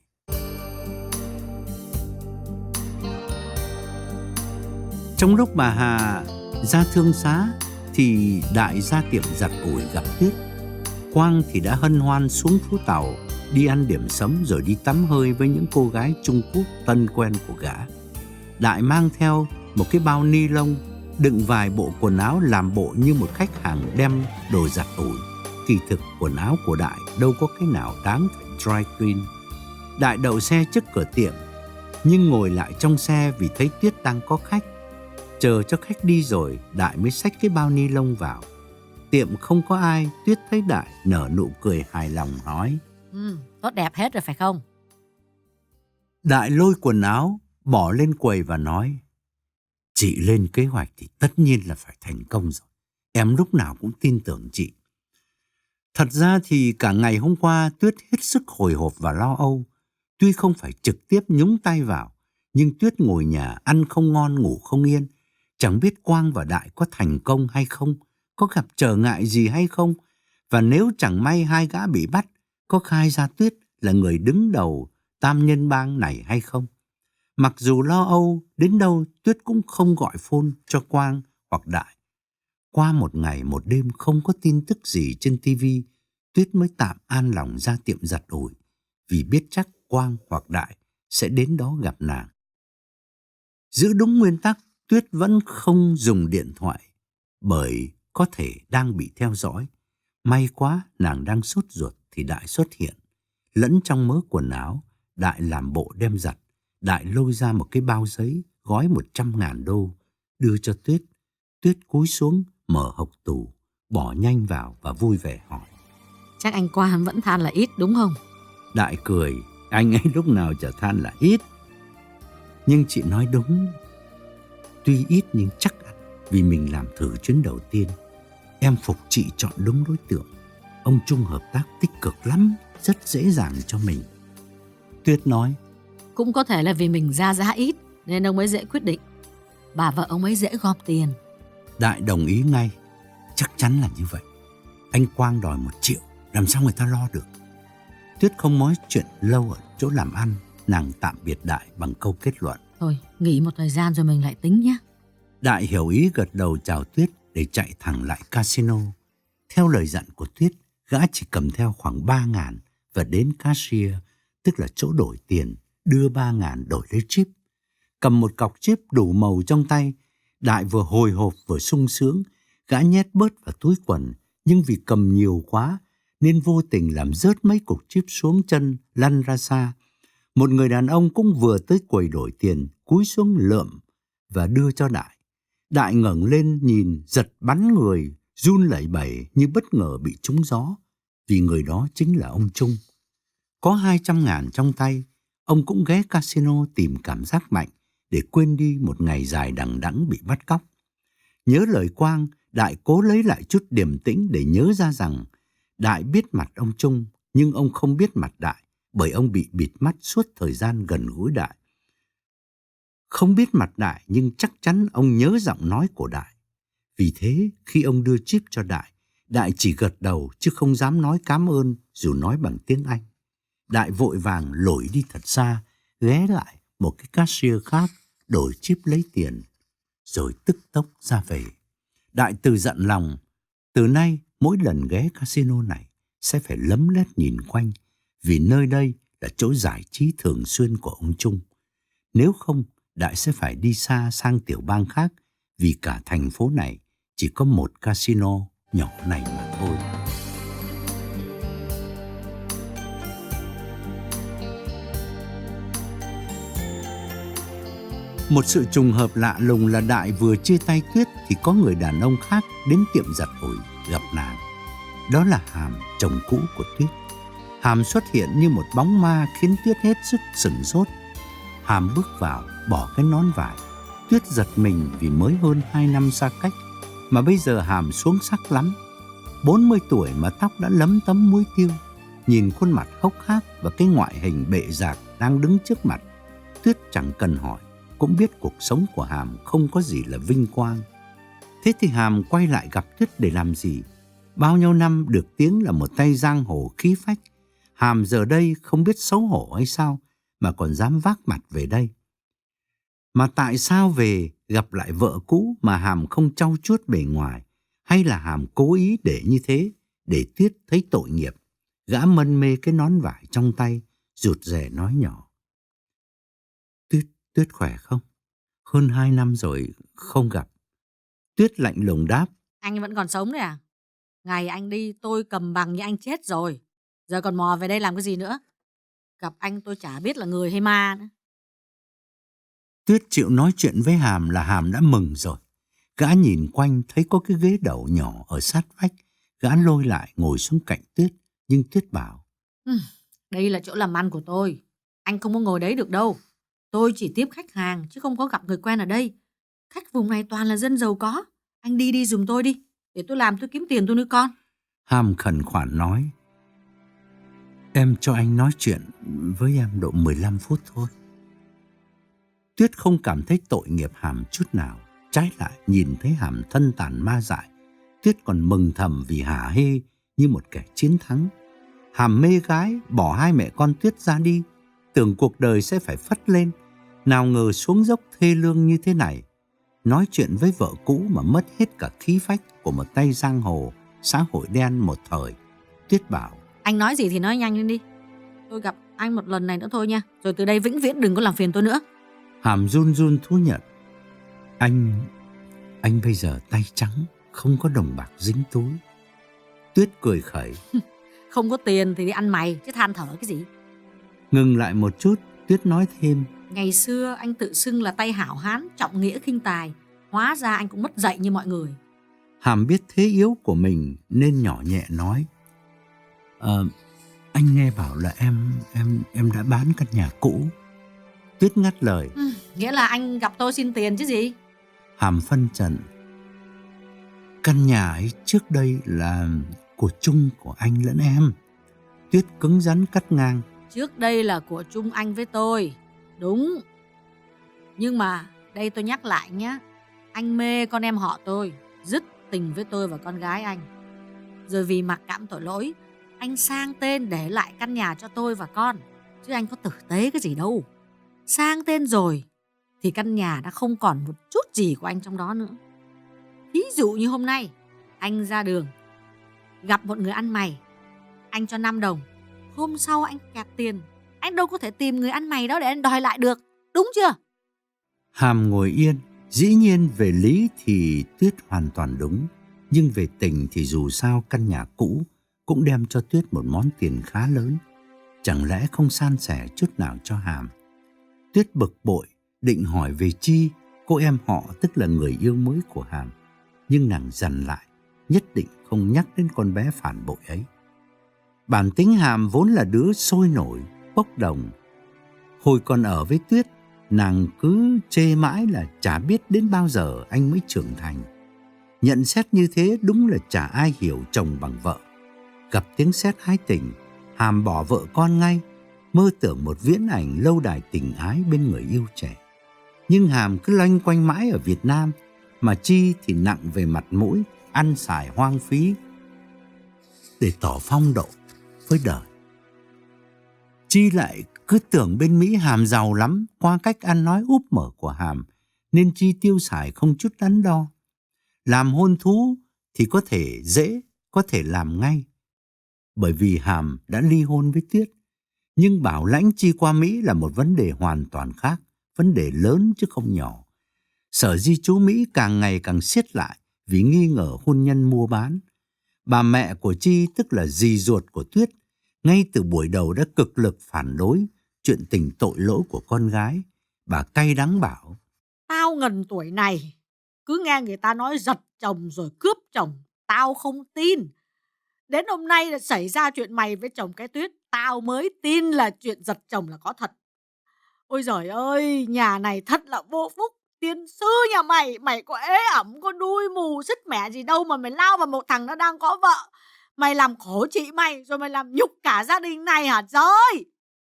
Trong lúc bà Hà ra thương xá thì Đại ra tiệm giặt ủi gặp Tuyết. Quang thì đã hân hoan xuống Phú Tàu đi ăn điểm sấm rồi đi tắm hơi với những cô gái Trung Quốc tân quen của gã. Đại mang theo một cái bao ni lông đựng vài bộ quần áo làm bộ như một khách hàng đem đồ giặt ủi. Kỳ thực quần áo của Đại đâu có cái nào đáng phải dry clean. Đại đậu xe trước cửa tiệm, nhưng ngồi lại trong xe vì thấy Tuyết đang có khách. Chờ cho khách đi rồi, Đại mới xách cái bao ni lông vào. Tiệm không có ai, Tuyết thấy Đại nở nụ cười hài lòng nói: Ừ, tốt đẹp hết rồi phải không? Đại lôi quần áo, bỏ lên quầy và nói: chị lên kế hoạch thì tất nhiên là phải thành công rồi. Em lúc nào cũng tin tưởng chị. Thật ra thì cả ngày hôm qua Tuyết hết sức hồi hộp và lo âu. Tuy không phải trực tiếp nhúng tay vào, nhưng Tuyết ngồi nhà ăn không ngon ngủ không yên. Chẳng biết Quang và Đại có thành công hay không, có gặp trở ngại gì hay không. Và nếu chẳng may hai gã bị bắt, có khai ra Tuyết là người đứng đầu tam nhân bang này hay không. Mặc dù lo âu đến đâu, Tuyết cũng không gọi phone cho Quang hoặc Đại. Qua một ngày một đêm không có tin tức gì trên ti vi, Tuyết mới tạm an lòng ra tiệm giặt ủi, vì biết chắc Quang hoặc Đại sẽ đến đó gặp nàng. Giữ đúng nguyên tắc, Tuyết vẫn không dùng điện thoại, bởi có thể đang bị theo dõi. May quá nàng đang sốt ruột thì Đại xuất hiện. Lẫn trong mớ quần áo, Đại làm bộ đem giặt. Đại lôi ra một cái bao giấy gói một trăm ngàn đô, đưa cho Tuyết. Tuyết cúi xuống, mở hộc tủ, bỏ nhanh vào và vui vẻ hỏi: Chắc anh Quang vẫn than là ít đúng không? Đại cười: anh ấy lúc nào chả than là ít. Nhưng chị nói đúng. Tuy ít nhưng chắc ăn, vì mình làm thử chuyến đầu tiên. Em phục chị chọn đúng đối tượng. Ông Trung hợp tác tích cực lắm, rất dễ dàng cho mình. Tuyết nói: Cũng có thể là vì mình ra giá ít nên ông ấy dễ quyết định. Bà vợ ông ấy dễ gom tiền. Đại đồng ý ngay: chắc chắn là như vậy. Anh Quang đòi một triệu, làm sao người ta lo được. Tuyết không nói chuyện lâu ở chỗ làm ăn. Nàng tạm biệt Đại bằng câu kết luận: Thôi, nghỉ một thời gian rồi mình lại tính nhé. Đại hiểu ý gật đầu chào Tuyết để chạy thẳng lại casino. Theo lời dặn của Tuyết, gã chỉ cầm theo khoảng ba ngàn và đến cashier, tức là chỗ đổi tiền, đưa ba ngàn đổi lấy chip. Cầm một cọc chip đủ màu trong tay, Đại vừa hồi hộp vừa sung sướng. Gã nhét bớt vào túi quần, nhưng vì cầm nhiều quá nên vô tình làm rớt mấy cục chip xuống chân, lăn ra xa. Một người đàn ông cũng vừa tới quầy đổi tiền, cúi xuống lượm và đưa cho Đại. Đại ngẩng lên nhìn, giật bắn người, run lẩy bẩy như bất ngờ bị trúng gió, vì người đó chính là ông Trung. Có hai trăm ngàn trong tay, ông cũng ghé casino tìm cảm giác mạnh, để quên đi một ngày dài đằng đẵng bị bắt cóc. Nhớ lời Quang, Đại cố lấy lại chút điềm tĩnh để nhớ ra rằng Đại biết mặt ông Trung, nhưng ông không biết mặt Đại, bởi ông bị bịt mắt suốt thời gian gần gũi Đại. Không biết mặt Đại, nhưng chắc chắn ông nhớ giọng nói của Đại. Vì thế, khi ông đưa chip cho Đại, Đại chỉ gật đầu chứ không dám nói cảm ơn dù nói bằng tiếng Anh. Đại vội vàng lội đi thật xa, ghé lại một cái cashier khác, đổi chip lấy tiền, rồi tức tốc ra về. Đại từ giận lòng, từ nay mỗi lần ghé casino này sẽ phải lấm lét nhìn quanh, vì nơi đây là chỗ giải trí thường xuyên của ông Trung. Nếu không, Đại sẽ phải đi xa sang tiểu bang khác, vì cả thành phố này chỉ có một casino nhỏ này mà thôi. Một sự trùng hợp lạ lùng là Đại vừa chia tay Tuyết thì có người đàn ông khác đến tiệm giặt ủi gặp nàng. Đó là Hàm, chồng cũ của Tuyết. Hàm xuất hiện như một bóng ma khiến Tuyết hết sức sửng sốt. Hàm bước vào, bỏ cái nón vải. Tuyết giật mình vì mới hơn hai năm xa cách, mà bây giờ Hàm xuống sắc lắm. bốn mươi tuổi mà tóc đã lấm tấm muối tiêu. Nhìn khuôn mặt hốc hác và cái ngoại hình bệ rạc đang đứng trước mặt, Tuyết chẳng cần hỏi cũng biết cuộc sống của Hàm không có gì là vinh quang. Thế thì Hàm quay lại gặp Tuyết để làm gì? Bao nhiêu năm được tiếng là một tay giang hồ khí phách, Hàm giờ đây không biết xấu hổ hay sao mà còn dám vác mặt về đây. Mà tại sao về gặp lại vợ cũ mà Hàm không trau chuốt bề ngoài? Hay là Hàm cố ý để như thế để Tuyết thấy tội nghiệp? Gã mân mê cái nón vải trong tay, rụt rè nói nhỏ: Tuyết, Tuyết khỏe không? Hơn hai năm rồi không gặp. Tuyết lạnh lùng đáp: Anh vẫn còn sống đấy à? Ngày anh đi tôi cầm bằng như anh chết rồi. Giờ còn mò về đây làm cái gì nữa? Gặp anh tôi chả biết là người hay ma nữa. Tuyết chịu nói chuyện với Hàm là Hàm đã mừng rồi. Gã nhìn quanh thấy có cái ghế đẩu nhỏ ở sát vách. Gã lôi lại ngồi xuống cạnh Tuyết, nhưng Tuyết bảo: ừ, Đây là chỗ làm ăn của tôi. Anh không có ngồi đấy được đâu. Tôi chỉ tiếp khách hàng chứ không có gặp người quen ở đây. Khách vùng này toàn là dân giàu có. Anh đi đi giùm tôi đi, để tôi làm tôi kiếm tiền tôi nuôi con. Hàm khẩn khoản nói: Em cho anh nói chuyện với em độ mười lăm phút thôi. Tuyết không cảm thấy tội nghiệp Hàm chút nào. Trái lại nhìn thấy Hàm thân tàn ma dại, Tuyết còn mừng thầm vì hả hê như một kẻ chiến thắng. Hàm mê gái bỏ hai mẹ con Tuyết ra đi, tưởng cuộc đời sẽ phải phất lên. Nào ngờ xuống dốc thê lương như thế này. Nói chuyện với vợ cũ mà mất hết cả khí phách của một tay giang hồ xã hội đen một thời. Tuyết bảo: Anh nói gì thì nói nhanh lên đi. Tôi gặp anh một lần này nữa thôi nha, rồi từ đây vĩnh viễn đừng có làm phiền tôi nữa. Hàm run run thú nhận: Anh, anh bây giờ tay trắng, không có đồng bạc dính túi. Tuyết cười khẩy: Không có tiền thì đi ăn mày chứ than thở cái gì. Ngừng lại một chút, Tuyết nói thêm: Ngày xưa anh tự xưng là tay hảo hán, trọng nghĩa khinh tài. Hóa ra anh cũng mất dạy như mọi người. Hàm biết thế yếu của mình nên nhỏ nhẹ nói: Ờ, anh nghe bảo là em, em, em đã bán căn nhà cũ. Tuyết ngắt lời: ừ, Nghĩa là anh gặp tôi xin tiền chứ gì. Hàm phân trần: Căn nhà ấy trước đây là của chung của anh lẫn em. Tuyết cứng rắn cắt ngang: Trước đây là của chung anh với tôi. Đúng. Nhưng mà đây tôi nhắc lại nhé. Anh mê con em họ tôi, dứt tình với tôi và con gái anh. Rồi vì mặc cảm tội lỗi, anh sang tên để lại căn nhà cho tôi và con. Chứ anh có tử tế cái gì đâu. Sang tên rồi thì căn nhà đã không còn một chút gì của anh trong đó nữa. Ví dụ như hôm nay anh ra đường gặp một người ăn mày, anh cho năm đồng. Hôm sau anh kẹt tiền, anh đâu có thể tìm người ăn mày đó để anh đòi lại được. Đúng chưa? Hàm ngồi yên. Dĩ nhiên về lý thì Tuyết hoàn toàn đúng, nhưng về tình thì dù sao căn nhà cũ cũng đem cho Tuyết một món tiền khá lớn. Chẳng lẽ không san sẻ chút nào cho Hàm? Tuyết bực bội định hỏi về Chi, cô em họ tức là người yêu mới của Hàm, nhưng nàng dằn lại, nhất định không nhắc đến con bé phản bội ấy. Bản tính Hàm vốn là đứa sôi nổi, bốc đồng. Hồi còn ở với Tuyết, Nàng cứ chê mãi là chả biết đến bao giờ anh mới trưởng thành. Nhận xét như thế đúng là chả ai hiểu chồng bằng vợ. Gặp tiếng sét hái tình, Hàm bỏ vợ con ngay, mơ tưởng một viễn ảnh lâu đài tình ái bên người yêu trẻ. Nhưng Hàm cứ loanh quanh mãi ở Việt Nam, mà Chi thì nặng về mặt mũi, ăn xài hoang phí để tỏ phong độ với đời. Chi lại cứ tưởng bên Mỹ Hàm giàu lắm, qua cách ăn nói úp mở của Hàm, nên Chi tiêu xài không chút đắn đo. Làm hôn thú thì có thể dễ, có thể làm ngay, bởi vì Hàm đã ly hôn với Tuyết. Nhưng bảo lãnh Chi qua Mỹ là một vấn đề hoàn toàn khác, vấn đề lớn chứ không nhỏ. Sở di trú Mỹ càng ngày càng siết lại vì nghi ngờ hôn nhân mua bán. Bà mẹ của Chi, tức là dì ruột của Tuyết, ngay từ buổi đầu đã cực lực phản đối chuyện tình tội lỗi của con gái. Bà cay đắng bảo: Tao ngần tuổi này, cứ nghe người ta nói giật chồng rồi cướp chồng, tao không tin. Đến hôm nay là xảy ra chuyện mày với chồng cái Tuyết, tao mới tin là chuyện giật chồng là có thật. Ôi giời ơi, nhà này thật là vô phúc. Tiên sư nhà mày, mày có ế ẩm, có đuôi mù, sứt mẻ gì đâu mà mày lao vào một thằng nó đang có vợ. Mày làm khổ chị mày, rồi mày làm nhục cả gia đình này hả trời?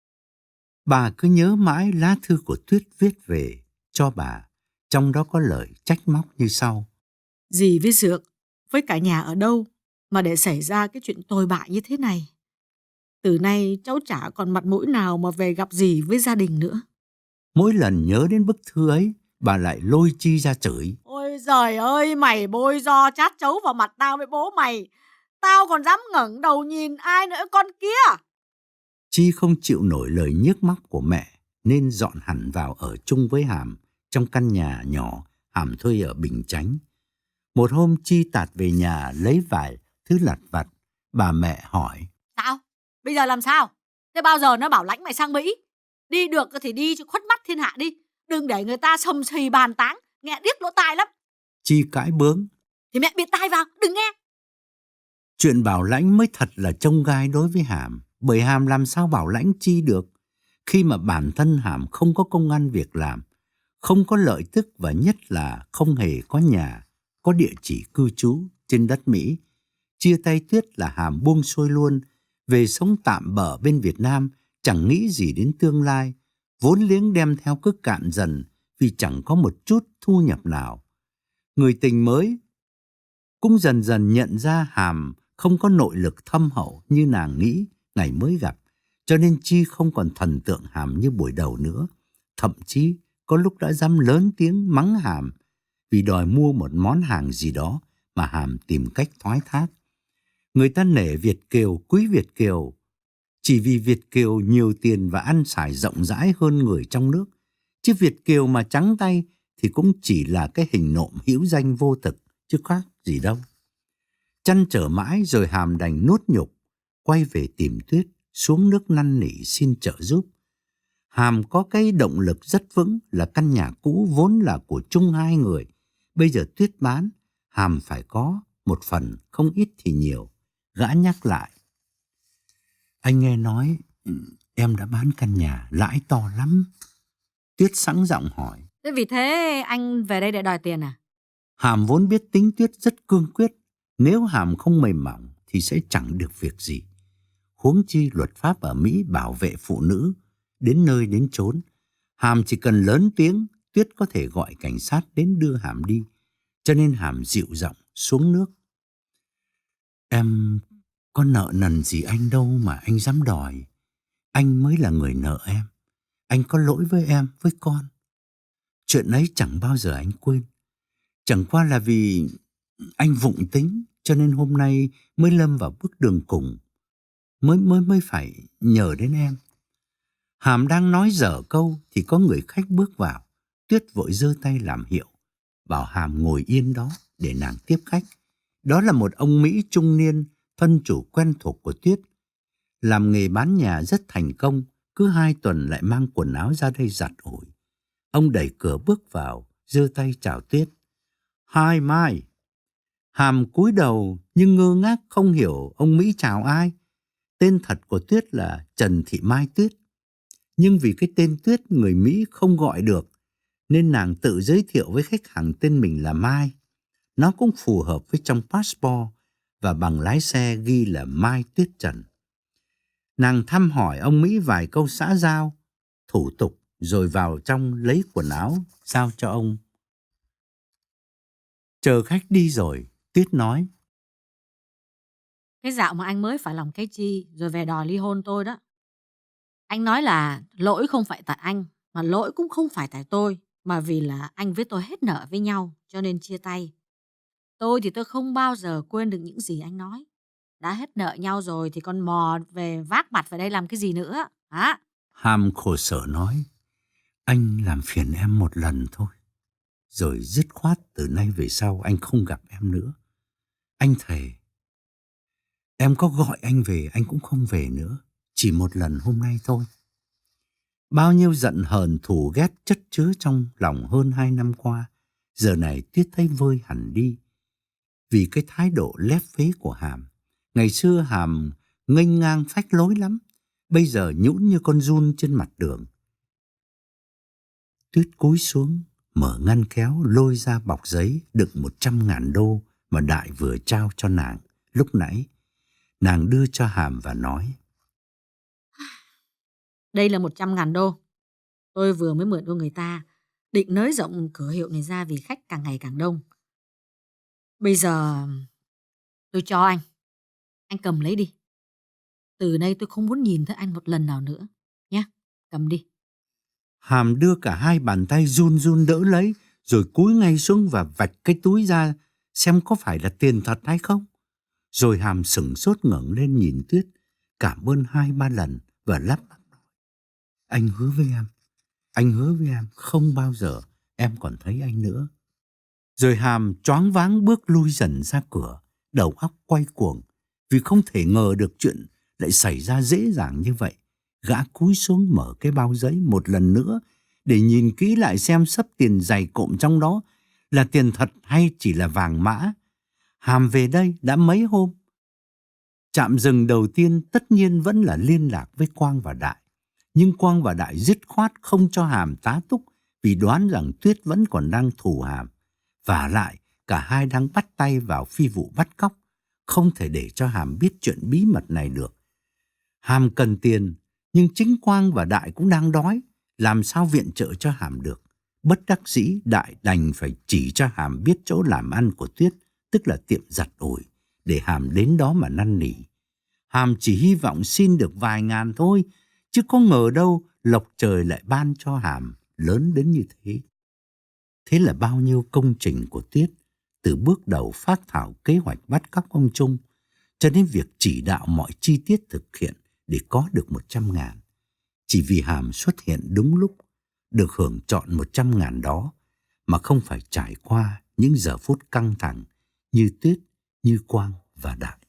Bà cứ nhớ mãi lá thư của Tuyết viết về cho bà, trong đó có lời trách móc như sau: Dì với Dược với cả nhà ở đâu mà để xảy ra cái chuyện tồi bại như thế này. Từ nay cháu chả còn mặt mũi nào mà về gặp dì với gia đình nữa. Mỗi lần nhớ đến bức thư ấy, bà lại lôi Chi ra chửi: Ôi giời ơi, mày bôi do chát chấu vào mặt tao với bố mày. Tao còn dám ngẩng đầu nhìn ai nữa con kia. Chi không chịu nổi lời nhức móc của mẹ nên dọn hẳn vào ở chung với Hàm trong căn nhà nhỏ Hàm thuê ở Bình Chánh. Một hôm Chi tạt về nhà lấy vài thứ lặt vặt. Bà mẹ hỏi: Sao? Bây giờ làm sao? Thế bao giờ nó bảo lãnh mày sang Mỹ? Đi được thì đi cho khuất mắt thiên hạ đi. Đừng để người ta sầm xì bàn tán, nghe điếc lỗ tai lắm. Chi cãi bướng: Thì mẹ bịt tai vào, đừng nghe. Chuyện bảo lãnh mới thật là chông gai đối với Hàm, bởi Hàm làm sao bảo lãnh Chi được khi mà bản thân Hàm không có công ăn việc làm, không có lợi tức và nhất là không hề có nhà, có địa chỉ cư trú trên đất Mỹ. Chia tay Tuyết là Hàm buông xuôi luôn, về sống tạm bợ bên Việt Nam, chẳng nghĩ gì đến tương lai. Vốn liếng đem theo cứ cạn dần vì chẳng có một chút thu nhập nào. Người tình mới cũng dần dần nhận ra Hàm không có nội lực thâm hậu như nàng nghĩ ngày mới gặp, cho nên Chi không còn thần tượng Hàm như buổi đầu nữa. Thậm chí có lúc đã dám lớn tiếng mắng Hàm vì đòi mua một món hàng gì đó mà Hàm tìm cách thoái thác. Người ta nể Việt kiều, quý Việt kiều chỉ vì Việt kiều nhiều tiền và ăn xài rộng rãi hơn người trong nước, chứ Việt kiều mà trắng tay thì cũng chỉ là cái hình nộm hữu danh vô thực, chứ khác gì đâu. Chăn trở mãi rồi Hàm đành nuốt nhục, quay về tìm Tuyết, xuống nước năn nỉ xin trợ giúp. Hàm có cái động lực rất vững là căn nhà cũ vốn là của chung hai người. Bây giờ Tuyết bán, Hàm phải có một phần, không ít thì nhiều. Gã nhắc lại: Anh nghe nói em đã bán căn nhà, lãi to lắm. Tuyết sẵn giọng hỏi: Thế vì thế anh về đây để đòi tiền à? Hàm vốn biết tính Tuyết rất cương quyết, nếu Hàm không mềm mỏng thì sẽ chẳng được việc gì. Huống chi luật pháp ở Mỹ bảo vệ phụ nữ đến nơi đến chốn. Hàm chỉ cần lớn tiếng, Tuyết có thể gọi cảnh sát đến đưa Hàm đi. Cho nên Hàm dịu giọng xuống nước: Em có nợ nần gì anh đâu mà anh dám đòi. Anh mới là người nợ em. Anh có lỗi với em, với con. Chuyện ấy chẳng bao giờ anh quên. Chẳng qua là vì anh vụng tính, cho nên hôm nay mới lâm vào bước đường cùng, mới mới mới phải nhờ đến em. Hàm đang nói dở câu thì có người khách bước vào. Tuyết vội giơ tay làm hiệu, bảo Hàm ngồi yên đó để nàng tiếp khách. Đó là một ông Mỹ trung niên, thân chủ quen thuộc của Tuyết. Làm nghề bán nhà rất thành công, cứ hai tuần lại mang quần áo ra đây giặt ủi. Ông đẩy cửa bước vào, giơ tay chào Tuyết: Hi Mai. Hàm cúi đầu nhưng ngơ ngác không hiểu ông Mỹ chào ai. Tên thật của Tuyết là Trần Thị Mai Tuyết. Nhưng vì cái tên Tuyết người Mỹ không gọi được, nên nàng tự giới thiệu với khách hàng tên mình là Mai. Nó cũng phù hợp với trong passport và bằng lái xe ghi là Mai Tuyết Trần. Nàng thăm hỏi ông Mỹ vài câu xã giao, thủ tục rồi vào trong lấy quần áo giao cho ông. Chờ khách đi rồi, Tuyết nói: Cái dạo mà anh mới phải lòng cái chi rồi về đòi ly hôn tôi đó. Anh nói là lỗi không phải tại anh, mà lỗi cũng không phải tại tôi, mà vì là anh với tôi hết nợ với nhau cho nên chia tay. Tôi thì tôi không bao giờ quên được những gì anh nói. Đã hết nợ nhau rồi thì còn mò về vác mặt vào đây làm cái gì nữa hả? Hàm khổ sở nói: anh làm phiền em một lần thôi, rồi dứt khoát từ nay về sau anh không gặp em nữa. Anh thề, em có gọi anh về anh cũng không về nữa, chỉ một lần hôm nay thôi. Bao nhiêu giận hờn thù ghét chất chứa trong lòng hơn hai năm qua, giờ này Tuyết thấy vơi hẳn đi. Vì cái thái độ lép vế của Hàm. Ngày xưa Hàm nghênh ngang phách lối lắm, bây giờ nhũn như con giun trên mặt đường. Tuyết cúi xuống, mở ngăn kéo lôi ra bọc giấy đựng một trăm ngàn đô mà Đại vừa trao cho nàng lúc nãy. Nàng đưa cho Hàm và nói: Đây là một trăm ngàn đô. Tôi vừa mới mượn của người ta, định nới rộng cửa hiệu này ra vì khách càng ngày càng đông. Bây giờ tôi cho anh. Anh cầm lấy đi. Từ nay tôi không muốn nhìn thấy anh một lần nào nữa. Nhé, cầm đi. Hàm đưa cả hai bàn tay run run đỡ lấy, rồi cúi ngay xuống và vạch cái túi ra xem có phải là tiền thật hay không. Rồi Hàm sửng sốt ngẩng lên nhìn Tuyết, cảm ơn hai ba lần và lắp bắp nói: anh hứa với em, anh hứa với em không bao giờ em còn thấy anh nữa. Rồi Hàm choáng váng bước lui dần ra cửa, đầu óc quay cuồng vì không thể ngờ được chuyện lại xảy ra dễ dàng như vậy. Gã cúi xuống mở cái bao giấy một lần nữa để nhìn kỹ lại xem xấp tiền dày cộm trong đó là tiền thật hay chỉ là vàng mã. Hàm về đây đã mấy hôm. Trạm dừng đầu tiên tất nhiên vẫn là liên lạc với Quang và Đại. Nhưng Quang và Đại dứt khoát không cho Hàm tá túc vì đoán rằng Tuyết vẫn còn đang thù Hàm. Vả lại, cả hai đang bắt tay vào phi vụ bắt cóc, không thể để cho Hàm biết chuyện bí mật này được. Hàm cần tiền, nhưng chính Quang và Đại cũng đang đói, làm sao viện trợ cho Hàm được. Bất đắc dĩ, Đại đành phải chỉ cho Hàm biết chỗ làm ăn của Tuyết, tức là tiệm giặt ủi, để Hàm đến đó mà năn nỉ. Hàm chỉ hy vọng xin được vài ngàn thôi, chứ có ngờ đâu lộc trời lại ban cho Hàm lớn đến như thế. Thế là bao nhiêu công trình của Tuyết, từ bước đầu phác thảo kế hoạch bắt cóc ông Trung, cho đến việc chỉ đạo mọi chi tiết thực hiện để có được một trăm ngàn. Chỉ vì Hàm xuất hiện đúng lúc, được hưởng trọn một trăm ngàn đó, mà không phải trải qua những giờ phút căng thẳng như Tuyết, như Quang và Đại.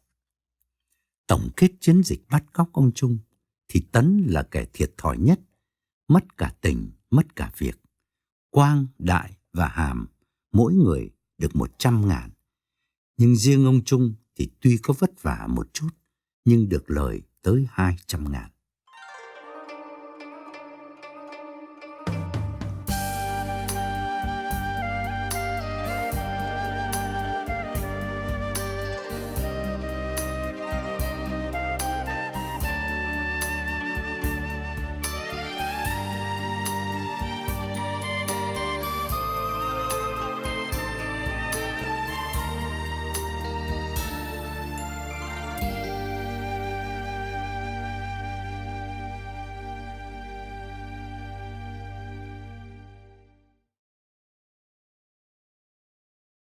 Tổng kết chiến dịch bắt cóc ông Trung, thì Tấn là kẻ thiệt thòi nhất, mất cả tình, mất cả việc. Quang, Đại và Hàm, mỗi người được một trăm ngàn. Nhưng riêng ông Trung thì tuy có vất vả một chút, nhưng được lời tới hai trăm ngàn.